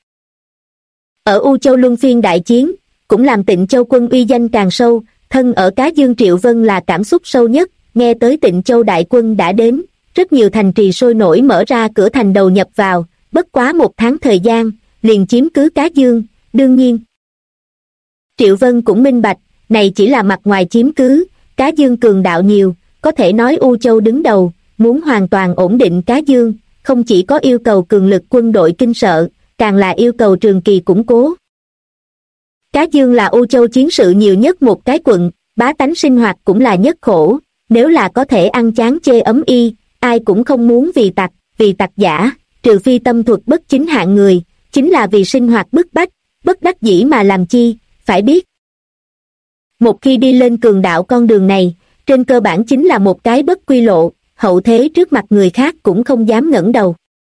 S1: Ở U Châu luân phiên đại chiến, cũng làm Tịnh Châu quân uy danh càng sâu, thân ở Cá Dương Triệu Vân là cảm xúc sâu nhất, nghe tới Tịnh Châu đại quân đã đến, rất nhiều thành trì sôi nổi mở ra cửa thành đầu nhập vào, bất quá 1 tháng thời gian, liền chiếm cứ Cá Dương, đương nhiên. Triệu Vân cũng minh bạch, này chỉ là mặt ngoài chiếm cứ, Cá Dương cường đạo nhiều, có thể nói U Châu đứng đầu, muốn hoàn toàn ổn định Cá Dương, không chỉ có yêu cầu cường lực quân đội kinh sợ, càng là yêu cầu trường kỳ củng cố. Cá Dương là U Châu chiến sự nhiều nhất một cái quận, bá tánh sinh hoạt cũng là nhất khổ, nếu là có thể ăn chán chê ấm y, ai cũng không muốn vì tặc giả, trừ phi tâm thuật bất chính hạng người, chính là vì sinh hoạt bức bách, bất đắc dĩ mà làm chi, phải biết. Một khi đi lên cường đạo con đường này, trên cơ bản chính là một cái bất quy lộ, hậu thế trước mặt người khác cũng không dám ngẩng đầu.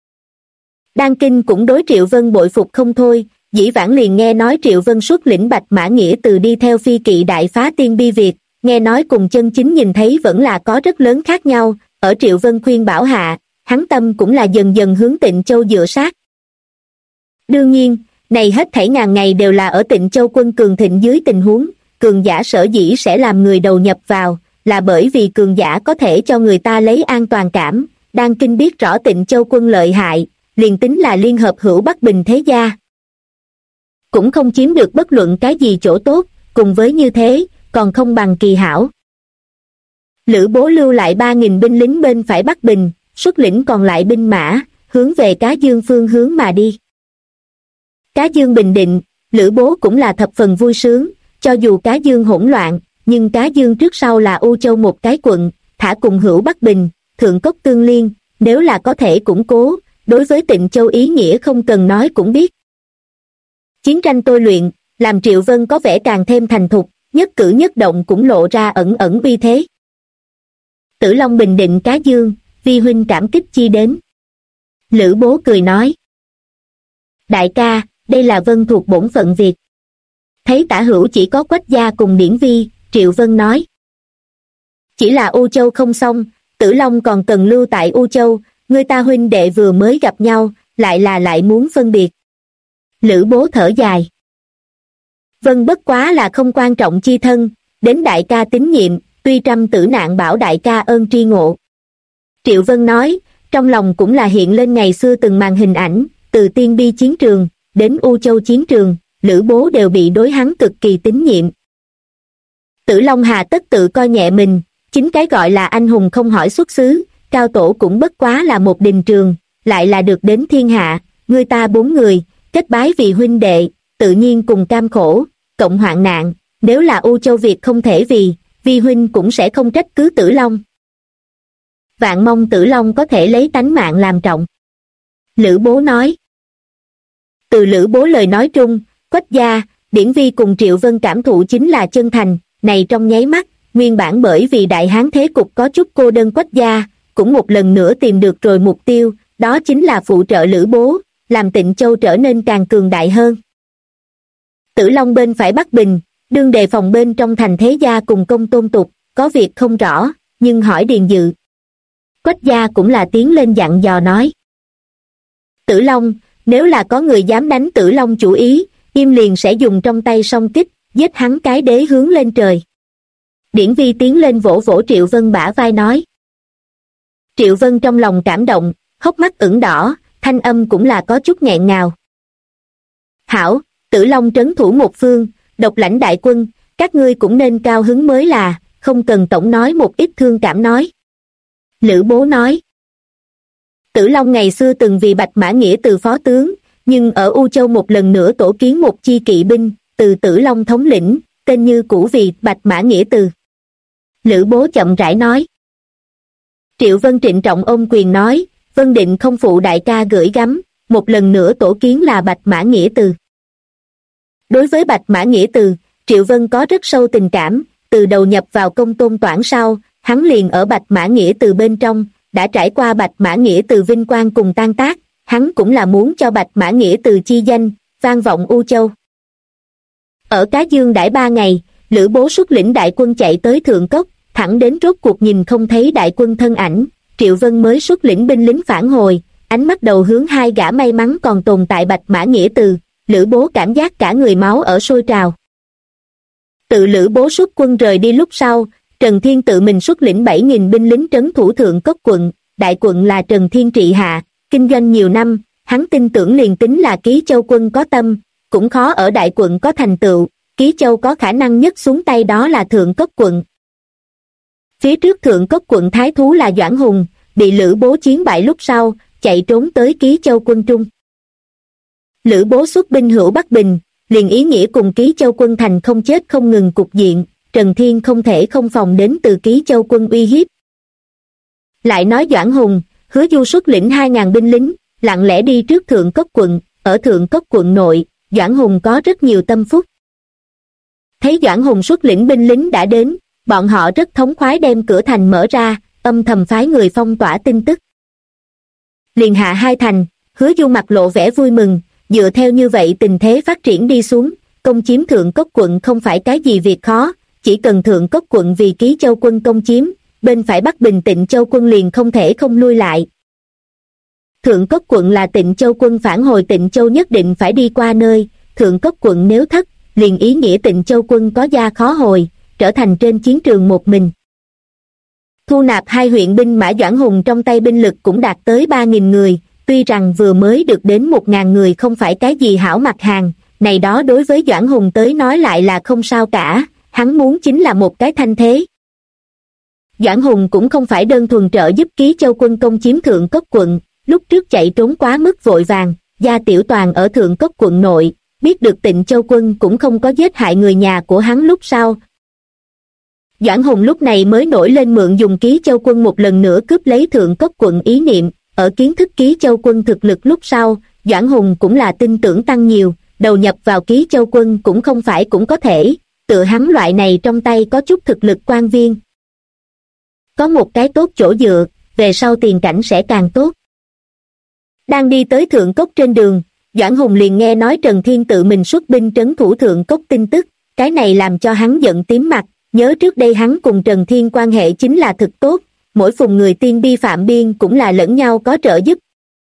S1: Đan Kinh cũng đối Triệu Vân bội phục không thôi, dĩ vãng liền nghe nói Triệu Vân xuất lĩnh Bạch Mã Nghĩa từ đi theo phi kỵ đại phá tiên bi Việt, nghe nói cùng chân chính nhìn thấy vẫn là có rất lớn khác nhau, ở Triệu Vân khuyên bảo hạ, hắn tâm cũng là dần dần hướng Tịnh Châu dựa sát. Đương nhiên, này hết thảy ngàn ngày đều là ở Tịnh Châu quân cường thịnh dưới tình huống, cường giả sở dĩ sẽ làm người đầu nhập vào, là bởi vì cường giả có thể cho người ta lấy an toàn cảm, Đan Kinh biết rõ Tịnh Châu quân lợi hại, liền tính là liên hợp hữu Bắc Bình thế gia. Cũng không chiếm được bất luận cái gì chỗ tốt, cùng với như thế, còn không bằng kỳ hảo. Lữ Bố lưu lại 3.000 binh lính bên phải Bắc Bình, xuất lĩnh còn lại binh mã, hướng về Cá Dương phương hướng mà đi. Cá Dương bình định, Lữ Bố cũng là thập phần vui sướng, cho dù Cá Dương hỗn loạn, nhưng Cá Dương trước sau là U Châu một cái quận, thả cùng hữu Bắc Bình, thượng cốc tương liên, nếu là có thể củng cố, đối với Tịnh Châu ý nghĩa không cần nói cũng biết. Chiến tranh tôi luyện, làm Triệu Vân có vẻ càng thêm thành thục, nhất cử nhất động cũng lộ ra ẩn ẩn uy thế. Tử Long bình định Cá Dương, vi huynh cảm kích chi đến. Lữ Bố cười nói. Đại ca, đây là Vân thuộc bổn phận việc. Thấy tả hữu chỉ có Quách gia cùng Điển Vi, Triệu Vân nói. Chỉ là U Châu không xong, Tử Long còn cần lưu tại U Châu, người ta huynh đệ vừa mới gặp nhau, lại muốn phân biệt. Lữ Bố thở dài. Vân bất quá là không quan trọng chi thân, đến đại ca tín nhiệm, tuy trăm tử nạn bảo đại ca ơn tri ngộ. Triệu Vân nói, trong lòng cũng là hiện lên ngày xưa từng màn hình ảnh, từ Tiên Bi chiến trường, đến U Châu chiến trường, Lữ Bố đều bị đối hắn cực kỳ tín nhiệm. Tử Long hà tất tự coi nhẹ mình, chính cái gọi là anh hùng không hỏi xuất xứ, cao tổ cũng bất quá là một đình trường, lại là được đến thiên hạ, người ta 4 người, kết bái vì huynh đệ, tự nhiên cùng cam khổ, cộng hoạn nạn, nếu là U Châu Việt không thể vì huynh cũng sẽ không trách cứ Tử Long. Vạn mong Tử Long có thể lấy tánh mạng làm trọng. Lữ Bố nói. Từ Lữ Bố lời nói trung, Quách gia, Điển Vi cùng Triệu Vân cảm thụ chính là chân thành, này trong nháy mắt, nguyên bản bởi vì đại hán thế cục có chút cô đơn Quách gia, cũng một lần nữa tìm được rồi mục tiêu, đó chính là phụ trợ Lữ Bố, làm Tịnh Châu trở nên càng cường đại hơn. Tử Long bên phải Bắc Bình, đương đề phòng bên trong thành thế gia cùng Công Tôn Tục, có việc không rõ, nhưng hỏi Điền Dự. Quách gia cũng là tiến lên dặn dò nói. Tử Long, nếu là có người dám đánh Tử Long chủ ý, Im liền sẽ dùng trong tay song kích, giết hắn cái đế hướng lên trời. Điển Vi tiến lên vỗ vỗ Triệu Vân bả vai nói. Triệu Vân trong lòng cảm động, hốc mắt ửng đỏ, thanh âm cũng là có chút nghẹn ngào. Hảo, Tử Long trấn thủ một phương, độc lãnh đại quân, các ngươi cũng nên cao hứng mới là, không cần tổng nói một ít thương cảm nói. Lữ Bố nói. Tử Long ngày xưa từng vì Bạch Mã Nghĩa Từ phó tướng, nhưng ở U Châu một lần nữa tổ kiến một chi kỵ binh, từ Tử Long thống lĩnh, tên như cũ vì Bạch Mã Nghĩa Từ. Lữ Bố chậm rãi nói. Triệu Vân trịnh trọng ôm quyền nói, Vân định không phụ đại ca gửi gắm, một lần nữa tổ kiến là Bạch Mã Nghĩa Từ. Đối với Bạch Mã Nghĩa Từ, Triệu Vân có rất sâu tình cảm, từ đầu nhập vào Công Tôn Toản sau, hắn liền ở Bạch Mã Nghĩa Từ bên trong, đã trải qua Bạch Mã Nghĩa Từ vinh quang cùng tan tác, hắn cũng là muốn cho Bạch Mã Nghĩa Từ chi danh, vang vọng U Châu. Ở Cá Dương đãi 3 ngày, Lữ Bố xuất lĩnh đại quân chạy tới Thượng Cốc, thẳng đến rốt cuộc nhìn không thấy đại quân thân ảnh, Triệu Vân mới xuất lĩnh binh lính phản hồi, ánh mắt đầu hướng hai gã may mắn còn tồn tại Bạch Mã Nghĩa Từ, Lữ Bố cảm giác cả người máu ở sôi trào. Tự Lữ Bố xuất quân rời đi lúc sau, Trần Thiên tự mình xuất lĩnh 7.000 binh lính trấn thủ Thượng Cốc quận, đại quận là Trần Thiên trị hạ, kinh doanh nhiều năm, hắn tin tưởng liền tính là Ký Châu quân có tâm, cũng khó ở đại quận có thành tựu, Ký Châu có khả năng nhất xuống tay đó là Thượng Cốc quận. Phía trước Thượng Cốc quận thái thú là Doãn Hùng, bị Lữ Bố chiến bại lúc sau, chạy trốn tới Ký Châu quân trung. Lữ Bố xuất binh hữu Bắc Bình, liền ý nghĩa cùng Ký Châu quân thành không chết không ngừng cục diện, Trần Thiên không thể không phòng đến từ Ký Châu quân uy hiếp. Lại nói Doãn Hùng, Hứa Du xuất lĩnh 2.000 binh lính, lặng lẽ đi trước Thượng Cốc quận, ở Thượng Cốc quận nội, Doãn Hùng có rất nhiều tâm phúc. Thấy Doãn Hùng xuất lĩnh binh lính đã đến, bọn họ rất thống khoái đem cửa thành mở ra, âm thầm phái người phong tỏa tin tức. Liền hạ 2 thành, Hứa Du mặt lộ vẻ vui mừng, dựa theo như vậy tình thế phát triển đi xuống, công chiếm Thượng Cốc quận không phải cái gì việc khó, chỉ cần Thượng Cốc quận vì Ký Châu quân công chiếm, bên phải Bắc Bình Tịnh Châu quân liền không thể không lui lại. Thượng Cốc quận là Tịnh Châu quân phản hồi Tịnh Châu nhất định phải đi qua nơi, Thượng Cốc quận nếu thất, liền ý nghĩa Tịnh Châu quân có gia khó hồi, trở thành trên chiến trường một mình. Thu nạp 2 huyện binh mã Doãn Hùng trong tay binh lực cũng đạt tới 3.000 người, tuy rằng vừa mới được đến 1.000 người không phải cái gì hảo mặt hàng, này đó đối với Doãn Hùng tới nói lại là không sao cả, hắn muốn chính là một cái thanh thế. Doãn Hùng cũng không phải đơn thuần trợ giúp Ký Châu quân công chiếm Thượng Cốc quận, lúc trước chạy trốn quá mức vội vàng, Gia Tiểu Toàn ở Thượng Cốc quận nội, biết được Tịnh Châu quân cũng không có giết hại người nhà của hắn lúc sau. Doãn Hùng lúc này mới nổi lên mượn dùng Ký Châu quân một lần nữa cướp lấy Thượng Cốc quận ý niệm, ở kiến thức Ký Châu quân thực lực lúc sau, Doãn Hùng cũng là tin tưởng tăng nhiều, đầu nhập vào Ký Châu quân cũng không phải cũng có thể, tựa hắn loại này trong tay có chút thực lực quan viên. Có một cái tốt chỗ dựa, về sau tiền cảnh sẽ càng tốt. Đang đi tới Thượng Cốc trên đường, Doãn Hùng liền nghe nói Trần Thiên tự mình xuất binh trấn thủ Thượng Cốc tin tức, cái này làm cho hắn giận tím mặt, nhớ trước đây hắn cùng Trần Thiên quan hệ chính là thực tốt, mỗi phùng người tiên bi phạm biên cũng là lẫn nhau có trợ giúp.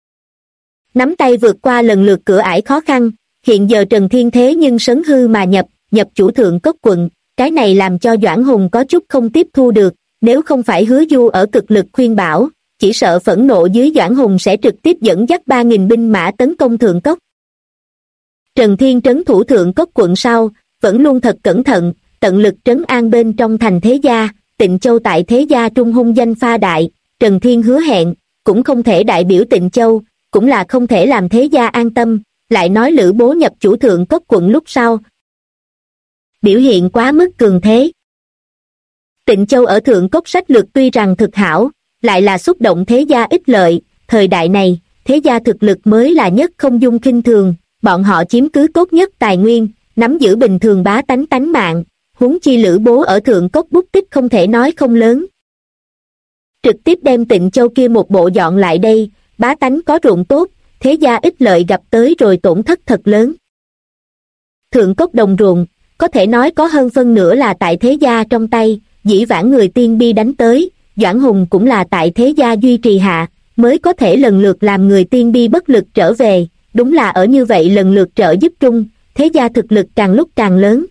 S1: Nắm tay vượt qua lần lượt cửa ải khó khăn, hiện giờ Trần Thiên thế nhưng sấn hư mà nhập chủ Thượng Cốc quận, cái này làm cho Doãn Hùng có chút không tiếp thu được, nếu không phải Hứa Du ở cực lực khuyên bảo, chỉ sợ phẫn nộ dưới Doãn Hùng sẽ trực tiếp dẫn dắt 3.000 binh mã tấn công Thượng Cốc. Trần Thiên trấn thủ Thượng Cốc quận sau, vẫn luôn thật cẩn thận, tận lực trấn an bên trong thành Thế Gia, Tịnh Châu tại Thế Gia trung hung danh pha đại, Trần Thiên hứa hẹn, cũng không thể đại biểu Tịnh Châu, cũng là không thể làm Thế Gia an tâm, lại nói Lữ Bố nhập chủ Thượng Cốc quận lúc sau. Biểu hiện quá mức cường thế. Tịnh Châu ở Thượng Cốc sách lược tuy rằng thực hảo, lại là xúc động Thế Gia ích lợi, thời đại này, Thế Gia thực lực mới là nhất không dung khinh thường, bọn họ chiếm cứ tốt nhất tài nguyên, nắm giữ bình thường bá tánh mạng, huống chi Lữ Bố ở Thượng Cốc bút tích không thể nói không lớn. Trực tiếp đem Tịnh Châu kia một bộ dọn lại đây, bá tánh có ruộng tốt, Thế Gia ích lợi gặp tới rồi tổn thất thật lớn. Thượng Cốc đồng ruộng, có thể nói có hơn phân nửa là tại Thế Gia trong tay, dĩ vãng người tiên bi đánh tới, Doãn Hùng cũng là tại thế gia duy trì hạ, mới có thể lần lượt làm người tiên bi bất lực trở về, đúng là ở như vậy lần lượt trợ giúp trung, thế gia thực lực càng lúc càng lớn.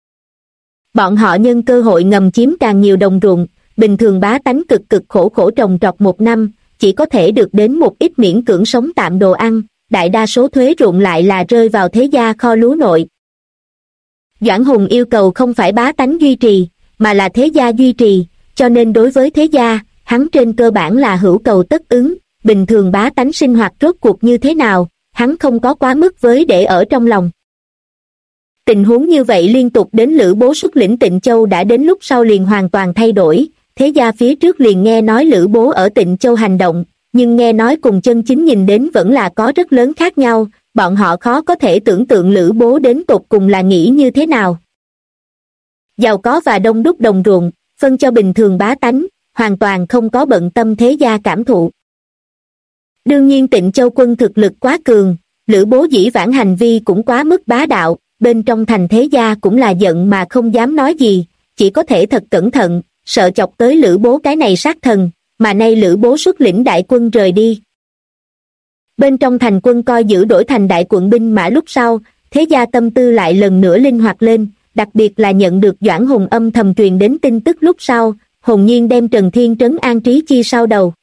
S1: Bọn họ nhân cơ hội ngầm chiếm càng nhiều đồng ruộng, bình thường bá tánh cực cực khổ khổ trồng trọt một năm, chỉ có thể được đến một ít miễn cưỡng sống tạm đồ ăn, đại đa số thuế ruộng lại là rơi vào thế gia kho lúa nội. Doãn Hùng yêu cầu không phải bá tánh duy trì, mà là thế gia duy trì, cho nên đối với thế gia, hắn trên cơ bản là hữu cầu tất ứng, bình thường bá tánh sinh hoạt rốt cuộc như thế nào, hắn không có quá mức với để ở trong lòng. Tình huống như vậy liên tục đến Lữ Bố xuất lĩnh Tịnh Châu đã đến lúc sau liền hoàn toàn thay đổi, thế gia phía trước liền nghe nói Lữ Bố ở Tịnh Châu hành động, nhưng nghe nói cùng chân chính nhìn đến vẫn là có rất lớn khác nhau, bọn họ khó có thể tưởng tượng Lữ Bố đến tột cùng là nghĩ như thế nào. Giàu có và đông đúc đồng ruộng, phân cho bình thường bá tánh, hoàn toàn không có bận tâm thế gia cảm thụ. Đương nhiên Tịnh Châu quân thực lực quá cường, Lữ Bố dĩ vãng hành vi cũng quá mức bá đạo, bên trong thành thế gia cũng là giận mà không dám nói gì, chỉ có thể thật cẩn thận, sợ chọc tới Lữ Bố cái này sát thần, mà nay Lữ Bố xuất lĩnh đại quân rời đi. Bên trong thành quân coi giữ đổi thành đại quận binh mã lúc sau, thế gia tâm tư lại lần nữa linh hoạt lên, đặc biệt là nhận được Doãn Hùng âm thầm truyền đến tin tức lúc sau, hồn nhiên đem Trần Thiên trấn an trí chi sau đầu.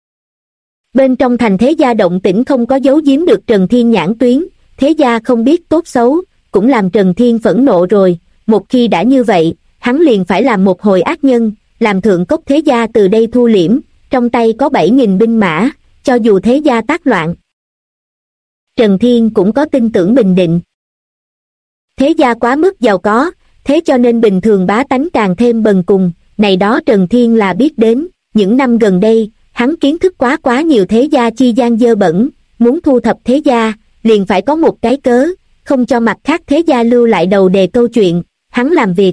S1: Bên trong thành thế gia động tĩnh không có giấu giếm được Trần Thiên nhãn tuyến, thế gia không biết tốt xấu, cũng làm Trần Thiên phẫn nộ rồi, một khi đã như vậy, hắn liền phải làm một hồi ác nhân, làm thượng cốc thế gia từ đây thu liễm, trong tay có 7.000 binh mã, cho dù thế gia tác loạn. Trần Thiên cũng có tin tưởng bình định. Thế gia quá mức giàu có, thế cho nên bình thường bá tánh càng thêm bần cùng, này đó Trần Thiên là biết đến, những năm gần đây, hắn kiến thức quá nhiều thế gia chi gian dơ bẩn, muốn thu thập thế gia, liền phải có một cái cớ, không cho mặt khác thế gia lưu lại đầu đề câu chuyện, hắn làm việc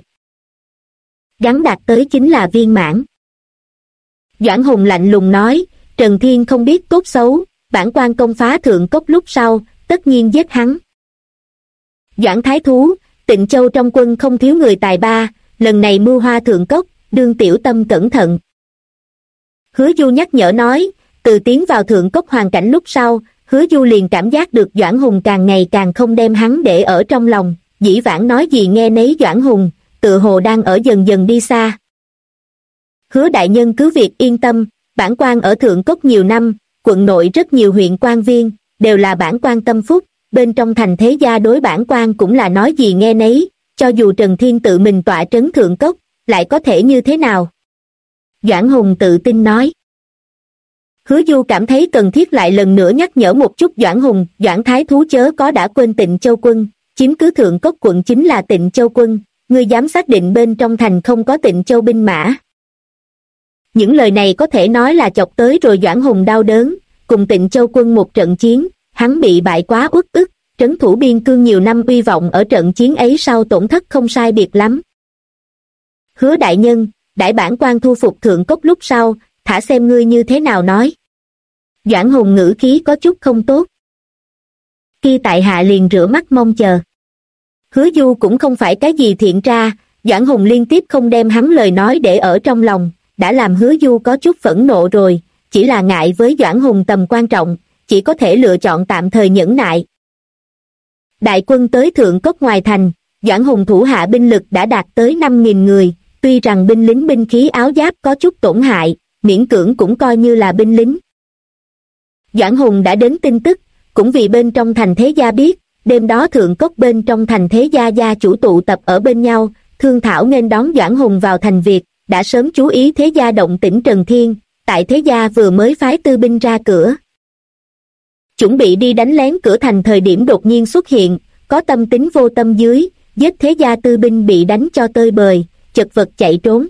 S1: gắn đạt tới chính là viên mãn. Doãn Hùng lạnh lùng nói, Trần Thiên không biết tốt xấu, bản quan công phá thượng cốc lúc sau, tất nhiên giết hắn. Doãn Thái Thú, Tịnh Châu trong quân không thiếu người tài ba, lần này mưu hoa thượng cốc, đương tiểu tâm cẩn thận. Hứa Du nhắc nhở nói, từ tiến vào thượng cốc hoàn cảnh lúc sau, Hứa Du liền cảm giác được Doãn Hùng càng ngày càng không đem hắn để ở trong lòng, dĩ vãng nói gì nghe nấy Doãn Hùng, tựa hồ đang ở dần dần đi xa. Hứa đại nhân cứ việc yên tâm, bản quan ở thượng cốc nhiều năm, quận nội rất nhiều huyện quan viên, đều là bản quan tâm phúc, bên trong thành thế gia đối bản quan cũng là nói gì nghe nấy, cho dù Trần Thiên tự mình tọa trấn thượng cốc, lại có thể như thế nào? Doãn Hùng tự tin nói. Hứa Du cảm thấy cần thiết lại lần nữa nhắc nhở một chút Doãn Hùng, Doãn Thái Thú chớ có đã quên Tịnh Châu quân, chiếm cứ thượng cốc quận chính là Tịnh Châu quân, ngươi dám xác định bên trong thành không có Tịnh Châu binh mã. Những lời này có thể nói là chọc tới rồi Doãn Hùng đau đớn, cùng Tịnh Châu quân một trận chiến, hắn bị bại quá uất ức, trấn thủ biên cương nhiều năm uy vọng ở trận chiến ấy sau tổn thất không sai biệt lắm. Hứa đại nhân, đãi bản quan thu phục thượng cốc lúc sau, thả xem ngươi như thế nào nói. Doãn Hùng ngữ khí có chút không tốt. Kia tại hạ liền rửa mắt mong chờ. Hứa Du cũng không phải cái gì thiện tra, Doãn Hùng liên tiếp không đem hắn lời nói để ở trong lòng, đã làm Hứa Du có chút phẫn nộ rồi, chỉ là ngại với Doãn Hùng tầm quan trọng, chỉ có thể lựa chọn tạm thời nhẫn nại. Đại quân tới thượng cốc ngoài thành, Doãn Hùng thủ hạ binh lực đã đạt tới 5.000 người, tuy rằng binh lính binh khí áo giáp có chút tổn hại, miễn cưỡng cũng coi như là binh lính. Doãn Hùng đã đến tin tức, cũng vì bên trong thành thế gia biết, đêm đó thượng cốc bên trong thành thế gia gia chủ tụ tập ở bên nhau, thương thảo nên đón Doãn Hùng vào thành Việt, đã sớm chú ý thế gia động tĩnh Trần Thiên, tại thế gia vừa mới phái tư binh ra cửa. Chuẩn bị đi đánh lén cửa thành thời điểm đột nhiên xuất hiện, có tâm tính vô tâm dưới, giết thế gia tư binh bị đánh cho tơi bời, chật vật chạy trốn.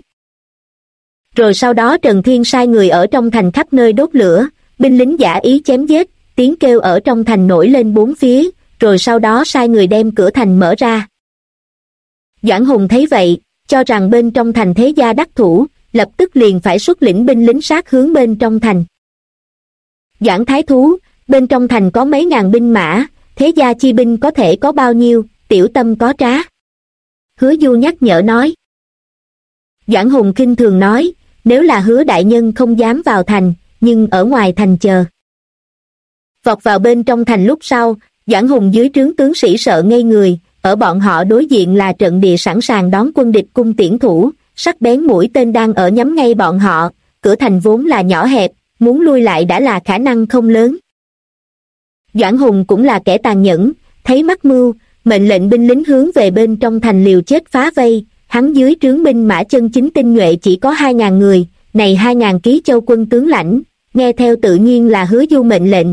S1: Rồi sau đó Trần Thiên sai người ở trong thành khắp nơi đốt lửa, binh lính giả ý chém giết, tiếng kêu ở trong thành nổi lên bốn phía, rồi sau đó sai người đem cửa thành mở ra. Doãn Hùng thấy vậy, cho rằng bên trong thành thế gia đắc thủ, lập tức liền phải xuất lĩnh binh lính sát hướng bên trong thành. Doãn Thái Thú, bên trong thành có mấy ngàn binh mã, thế gia chi binh có thể có bao nhiêu, tiểu tâm có trá. Hứa Du nhắc nhở nói. Doãn Hùng khinh thường nói, nếu là Hứa đại nhân không dám vào thành, nhưng ở ngoài thành chờ. Vọt vào bên trong thành lúc sau, Doãn Hùng dưới trướng tướng sĩ sợ ngây người, ở bọn họ đối diện là trận địa sẵn sàng đón quân địch cung tiễn thủ, sắc bén mũi tên đang ở nhắm ngay bọn họ, cửa thành vốn là nhỏ hẹp, muốn lui lại đã là khả năng không lớn. Doãn Hùng cũng là kẻ tàn nhẫn, thấy mắc mưu, mệnh lệnh binh lính hướng về bên trong thành liều chết phá vây, hắn dưới trướng binh mã chân chính tinh nhuệ chỉ có 2.000 người, này 2.000 ký châu quân tướng lãnh, nghe theo tự nhiên là Hứa Du mệnh lệnh.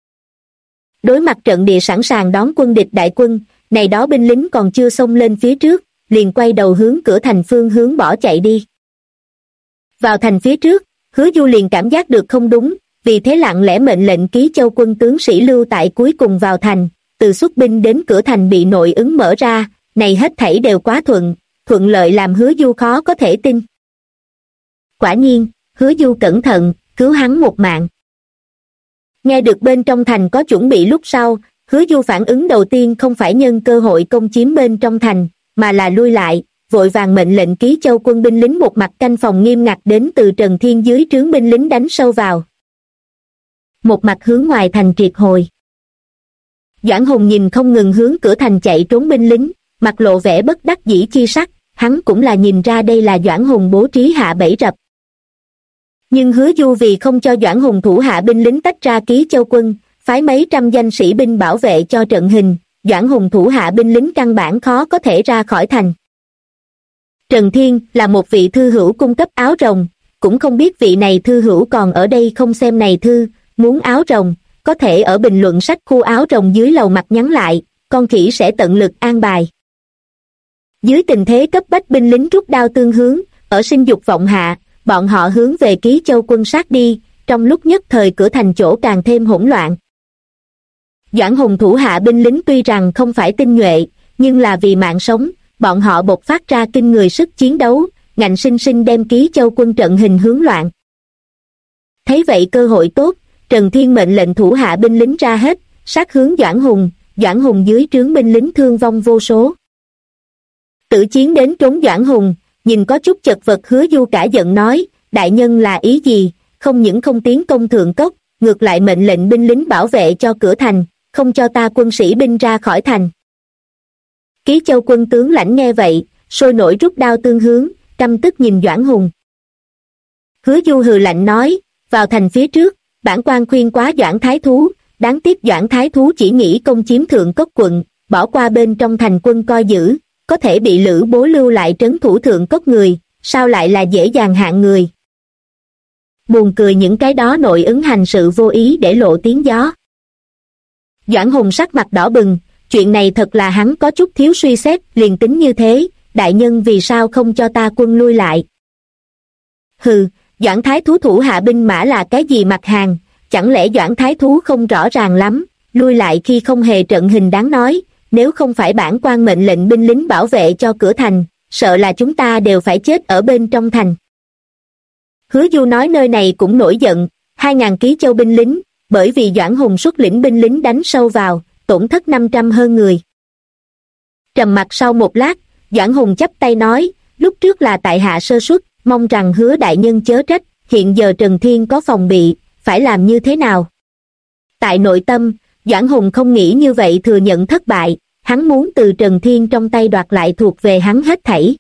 S1: Đối mặt trận địa sẵn sàng đón quân địch đại quân, này đó binh lính còn chưa xông lên phía trước, liền quay đầu hướng cửa thành phương hướng bỏ chạy đi. Vào thành phía trước, Hứa Du liền cảm giác được không đúng, vì thế lặng lẽ mệnh lệnh ký châu quân tướng sĩ lưu tại cuối cùng vào thành, từ xuất binh đến cửa thành bị nội ứng mở ra, này hết thảy đều quá thuận lợi làm Hứa Du khó có thể tin. Quả nhiên, Hứa Du cẩn thận, cứu hắn một mạng. Nghe được bên trong thành có chuẩn bị lúc sau, Hứa Du phản ứng đầu tiên không phải nhân cơ hội công chiếm bên trong thành, mà là lui lại, vội vàng mệnh lệnh ký châu quân binh lính một mặt canh phòng nghiêm ngặt đến từ Trần Thiên dưới trướng binh lính đánh sâu vào. Một mặt hướng ngoài thành triệt hồi. Doãn Hùng nhìn không ngừng hướng cửa thành chạy trốn binh lính, mặt lộ vẻ bất đắc dĩ chi sắc, hắn cũng là nhìn ra đây là Doãn Hùng bố trí hạ bẫy rập. Nhưng Hứa Du vì không cho Doãn Hùng thủ hạ binh lính tách ra ký châu quân, phái mấy trăm danh sĩ binh bảo vệ cho trận hình, Doãn Hùng thủ hạ binh lính căn bản khó có thể ra khỏi thành. Trần Thiên là một vị thư hữu cung cấp áo rồng, cũng không biết vị này thư hữu còn ở đây không xem này thư, muốn áo rồng, có thể ở bình luận sách khu áo rồng dưới lầu mặt nhắn lại, con khỉ sẽ tận lực an bài. Dưới tình thế cấp bách binh lính rút đao tương hướng, ở sinh dục vọng hạ, bọn họ hướng về ký châu quân sát đi, trong lúc nhất thời cửa thành chỗ càng thêm hỗn loạn. Doãn Hùng thủ hạ binh lính tuy rằng không phải tinh nhuệ, nhưng là vì mạng sống, bọn họ bộc phát ra kinh người sức chiến đấu, ngạnh sinh sinh đem ký châu quân trận hình hướng loạn. Thấy vậy cơ hội tốt, Trần Thiên mệnh lệnh thủ hạ binh lính ra hết, sát hướng Doãn Hùng dưới trướng binh lính thương vong vô số. Tử chiến đến trốn Doãn Hùng, nhìn có chút chật vật Hứa Du cả giận nói, đại nhân là ý gì, không những không tiến công thượng cốc, ngược lại mệnh lệnh binh lính bảo vệ cho cửa thành, không cho ta quân sĩ binh ra khỏi thành. Ký châu quân tướng lãnh nghe vậy, sôi nổi rút đao tương hướng, căm tức nhìn Doãn Hùng. Hứa Du hừ lạnh nói, vào thành phía trước, bản quan khuyên quá Doãn Thái Thú, đáng tiếc Doãn Thái Thú chỉ nghĩ công chiếm thượng cốc quận, bỏ qua bên trong thành quân coi giữ, có thể bị Lữ Bố lưu lại trấn thủ thượng cốc người, sao lại là dễ dàng hạng người. Buồn cười những cái đó nội ứng hành sự vô ý để lộ tiếng gió. Doãn Hùng sắc mặt đỏ bừng, chuyện này thật là hắn có chút thiếu suy xét, liền tính như thế, đại nhân vì sao không cho ta quân lui lại. Hừ, Doãn Thái Thú thủ hạ binh mã là cái gì mặt hàng, chẳng lẽ Doãn Thái Thú không rõ ràng lắm, lui lại khi không hề trận hình đáng nói, nếu không phải bản quan mệnh lệnh binh lính bảo vệ cho cửa thành, sợ là chúng ta đều phải chết ở bên trong thành. Hứa Du nói nơi này cũng nổi giận, 2.000 ký châu binh lính, bởi vì Doãn Hùng xuất lĩnh binh lính đánh sâu vào, tổn thất 500 hơn người. Trầm mặc sau một lát, Doãn Hùng chắp tay nói, lúc trước là tại hạ sơ suất, mong rằng Hứa đại nhân chớ trách, hiện giờ Trần Thiên có phòng bị, phải làm như thế nào? Tại nội tâm, Doãn Hùng không nghĩ như vậy thừa nhận thất bại, hắn muốn từ Trần Thiên trong tay đoạt lại thuộc về hắn hết thảy.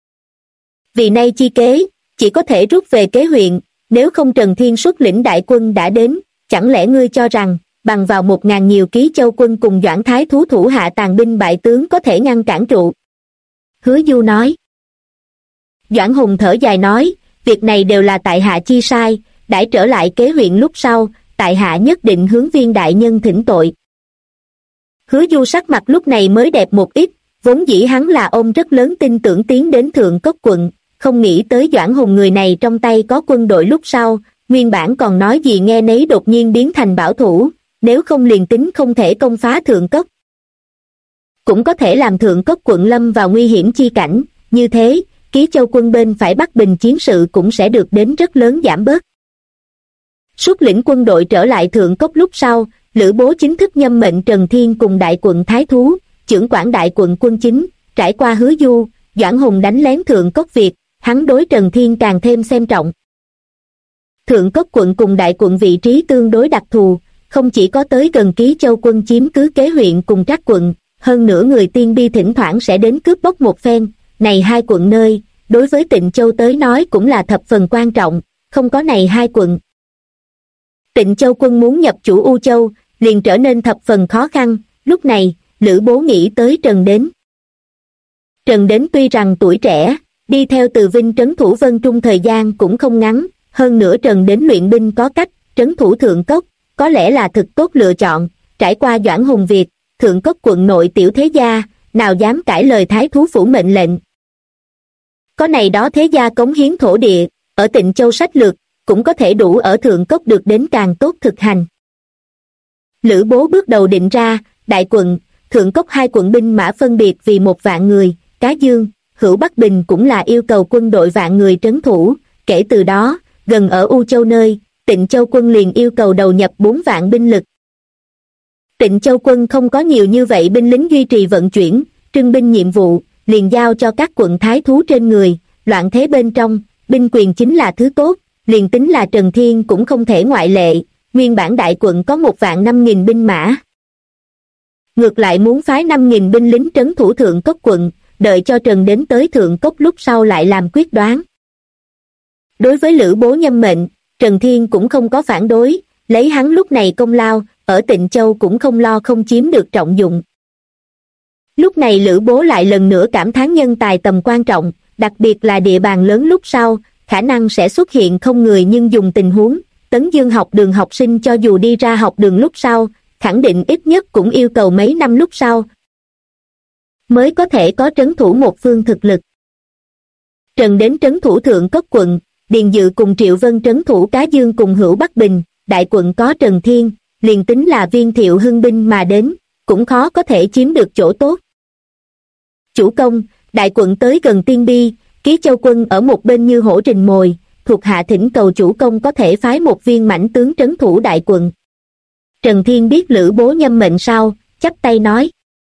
S1: Vì nay chi kế, chỉ có thể rút về kế huyện, nếu không Trần Thiên xuất lĩnh đại quân đã đến, chẳng lẽ ngươi cho rằng, bằng vào 1.000 nhiều ký châu quân cùng Doãn Thái Thú thủ hạ tàn binh bại tướng có thể ngăn cản trụ? Hứa Du nói. Doãn Hùng thở dài nói, việc này đều là tại hạ chi sai, đãi trở lại kế huyện lúc sau, tại hạ nhất định hướng Viên đại nhân thỉnh tội. Hứa Du sắc mặt lúc này mới đẹp một ít, vốn dĩ hắn là ông rất lớn tin tưởng tiến đến thượng cốc quận, không nghĩ tới Doãn Hùng người này trong tay có quân đội lúc sau, nguyên bản còn nói gì nghe nấy đột nhiên biến thành bảo thủ, nếu không liền tính không thể công phá thượng cốc. Cũng có thể làm thượng cốc quận lâm vào nguy hiểm chi cảnh, như thế, ký châu quân bên phải Bắc Bình chiến sự cũng sẽ được đến rất lớn giảm bớt. Xuất lĩnh quân đội trở lại thượng cốc lúc sau, Lữ Bố chính thức nhâm mệnh Trần Thiên cùng đại quận Thái Thú, trưởng quản đại quận quân chính, trải qua Hứa Du, Doãn Hùng đánh lén thượng cốc việc, hắn đối Trần Thiên càng thêm xem trọng. Thượng Cốc quận cùng đại quận vị trí tương đối đặc thù, không chỉ có tới gần Ký Châu quân chiếm cứ Kế huyện cùng Trác quận, hơn nữa người Tiên Bi thỉnh thoảng sẽ đến cướp bóc một phen, này hai quận nơi, đối với Tịnh Châu tới nói cũng là thập phần quan trọng, không có này hai quận. Tịnh Châu quân muốn nhập chủ U Châu, liền trở nên thập phần khó khăn, lúc này, Lữ Bố nghĩ tới Trần Đến. Trần Đến tuy rằng tuổi trẻ, đi theo Từ Vinh trấn thủ Vân Trung thời gian cũng không ngắn, hơn nữa Trần Đến luyện binh có cách, trấn thủ Thượng Cốc, có lẽ là thực tốt lựa chọn, trải qua Doãn Hùng Việt, Thượng Cốc quận nội tiểu thế gia, nào dám cãi lời Thái thú phủ mệnh lệnh. Có này đó thế gia cống hiến thổ địa, ở Tịnh Châu sách lược, cũng có thể đủ ở Thượng Cốc được đến càng tốt thực hành. Lữ Bố bước đầu định ra, đại quận, Thượng Cốc hai quận binh mã phân biệt vì 1.000 người, Cá Dương, Hữu Bắc Bình cũng là yêu cầu quân đội vạn người trấn thủ, kể từ đó, gần ở U Châu nơi, Tịnh Châu quân liền yêu cầu đầu nhập 4 vạn binh lực. Tịnh Châu quân không có nhiều như vậy binh lính duy trì vận chuyển, trưng binh nhiệm vụ, liền giao cho các quận thái thú trên người, loạn thế bên trong, binh quyền chính là thứ tốt, liền tính là Trần Thiên cũng không thể ngoại lệ, nguyên bản đại quận có 1.500.000 binh mã. Ngược lại muốn phái 5.000 binh lính trấn thủ Thượng Cốc quận, đợi cho Trần Đến tới Thượng Cốc lúc sau lại làm quyết đoán. Đối với Lữ Bố nhâm mệnh, Trần Thiên cũng không có phản đối, lấy hắn lúc này công lao, ở Tịnh Châu cũng không lo không chiếm được trọng dụng. Lúc này Lữ Bố lại lần nữa cảm thán nhân tài tầm quan trọng, đặc biệt là địa bàn lớn lúc sau, khả năng sẽ xuất hiện không người nhưng dùng tình huống, Tấn Dương học đường học sinh cho dù đi ra học đường lúc sau, khẳng định ít nhất cũng yêu cầu mấy năm lúc sau, mới có thể có trấn thủ một phương thực lực. Trần Đến trấn thủ Thượng Cốc quận, Điền Dự cùng Triệu Vân trấn thủ Cá Dương cùng Hữu Bắc Bình, đại quận có Trần Thiên, liền tính là Viên Thiệu hưng binh mà đến, cũng khó có thể chiếm được chỗ tốt. Chủ công, đại quận tới gần Tiên Bi, Ký Châu quân ở một bên như hổ rình mồi, thuộc hạ thỉnh cầu chủ công có thể phái một viên mãnh tướng trấn thủ đại quận. Trần Thiên biết Lữ Bố nhâm mệnh sau, chắp tay nói.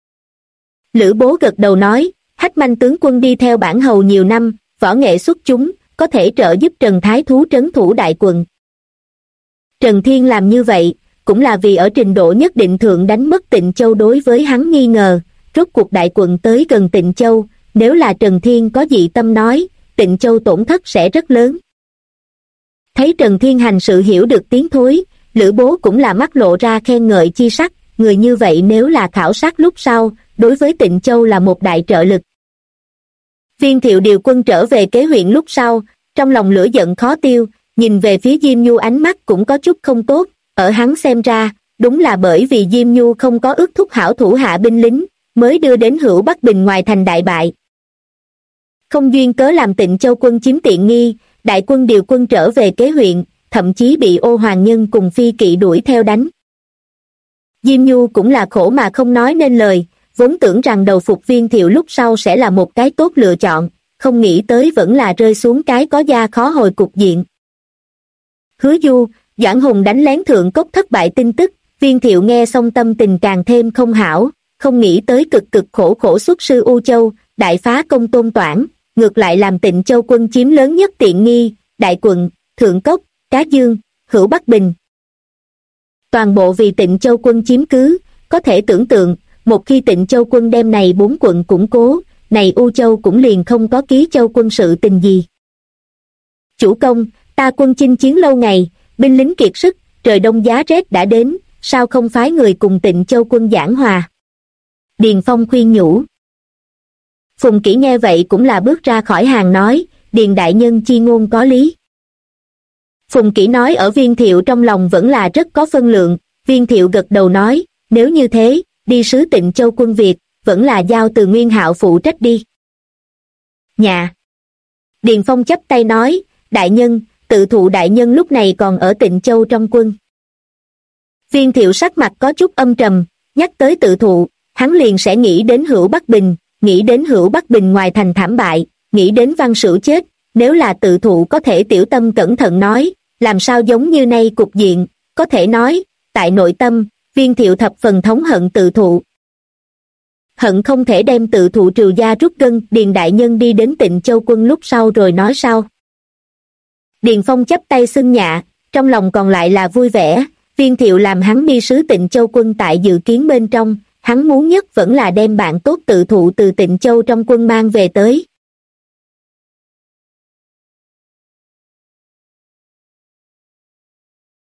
S1: Lữ Bố gật đầu nói, Hách Manh tướng quân đi theo bản hầu nhiều năm, võ nghệ xuất chúng, có thể trợ giúp Trần Thái Thú trấn thủ đại quận. Trần Thiên làm như vậy, cũng là vì ở trình độ nhất định thượng đánh mất Tịnh Châu đối với hắn nghi ngờ, rốt cuộc đại quận tới gần Tịnh Châu, nếu là Trần Thiên có dị tâm nói, Tịnh Châu tổn thất sẽ rất lớn. Thấy Trần Thiên hành sự hiểu được tiến thối, Lữ Bố cũng là mắt lộ ra khen ngợi chi sắc, người như vậy nếu là khảo sát lúc sau, đối với Tịnh Châu là một đại trợ lực. Viên Thiệu điều quân trở về Kế huyện lúc sau, trong lòng lửa giận khó tiêu, nhìn về phía Diêm Nhu ánh mắt cũng có chút không tốt, ở hắn xem ra, đúng là bởi vì Diêm Nhu không có ước thúc hảo thủ hạ binh lính, mới đưa đến Hữu Bắc Bình ngoài thành đại bại. Không duyên cớ làm Tịnh Châu quân chiếm tiện nghi, đại quân điều quân trở về Kế huyện, thậm chí bị Ô Hoàng Nhân cùng Phi Kỵ đuổi theo đánh. Diêm Nhu cũng là khổ mà không nói nên lời, vốn tưởng rằng đầu phục Viên Thiệu lúc sau sẽ là một cái tốt lựa chọn, không nghĩ tới vẫn là rơi xuống cái có da khó hồi cục diện. Hứa Du, Doãn Hùng đánh lén Thượng Cốc thất bại tin tức, Viên Thiệu nghe xong tâm tình càng thêm không hảo, không nghĩ tới cực cực khổ khổ xuất sư U Châu, đại phá công Tôn Toản, ngược lại làm Tịnh Châu quân chiếm lớn nhất tiện nghi, đại quận, Thượng Cốc, Cá Dương, Hữu Bắc Bình. Toàn bộ vì Tịnh Châu quân chiếm cứ, có thể tưởng tượng, một khi Tịnh Châu quân đem này 4 quận củng cố, này U Châu cũng liền không có Ký Châu quân sự tình gì. Chủ công, ta quân chinh chiến lâu ngày, binh lính kiệt sức, trời đông giá rét đã đến, sao không phái người cùng Tịnh Châu quân giảng hòa? Điền Phong khuyên nhủ. Phùng Kỷ nghe vậy cũng là bước ra khỏi hàng nói, Điền đại nhân chi ngôn có lý. Phùng Kỷ nói ở Viên Thiệu trong lòng vẫn là rất có phân lượng, Viên Thiệu gật đầu nói, nếu như thế, đi sứ Tịnh Châu quân Việt, vẫn là giao từ Nguyên Hạo phụ trách đi. Nhà. Điền Phong chắp tay nói, đại nhân, tự thụ đại nhân lúc này còn ở Tịnh Châu trong quân. Viên Thiệu sắc mặt có chút âm trầm, nhắc tới tự thụ, hắn liền sẽ nghĩ đến Hữu Bắc Bình, nghĩ đến Hữu Bắc Bình ngoài thành thảm bại, nghĩ đến Văn Sửu chết, nếu là tự thụ có thể tiểu tâm cẩn thận nói, làm sao giống như nay cục diện, có thể nói, tại nội tâm, Viên Thiệu thập phần thống hận tự thụ. hận không thể đem tự thụ trừ gia rút gân. Điền đại nhân đi đến Tịnh Châu quân lúc sau rồi nói sao? Điền Phong chắp tay xưng dạ, trong lòng còn lại là vui vẻ. Viên Thiệu làm hắn đi sứ Tịnh Châu quân tại dự kiến bên trong, hắn muốn nhất vẫn là đem bạn tốt tự thụ từ Tịnh Châu trong quân mang về tới.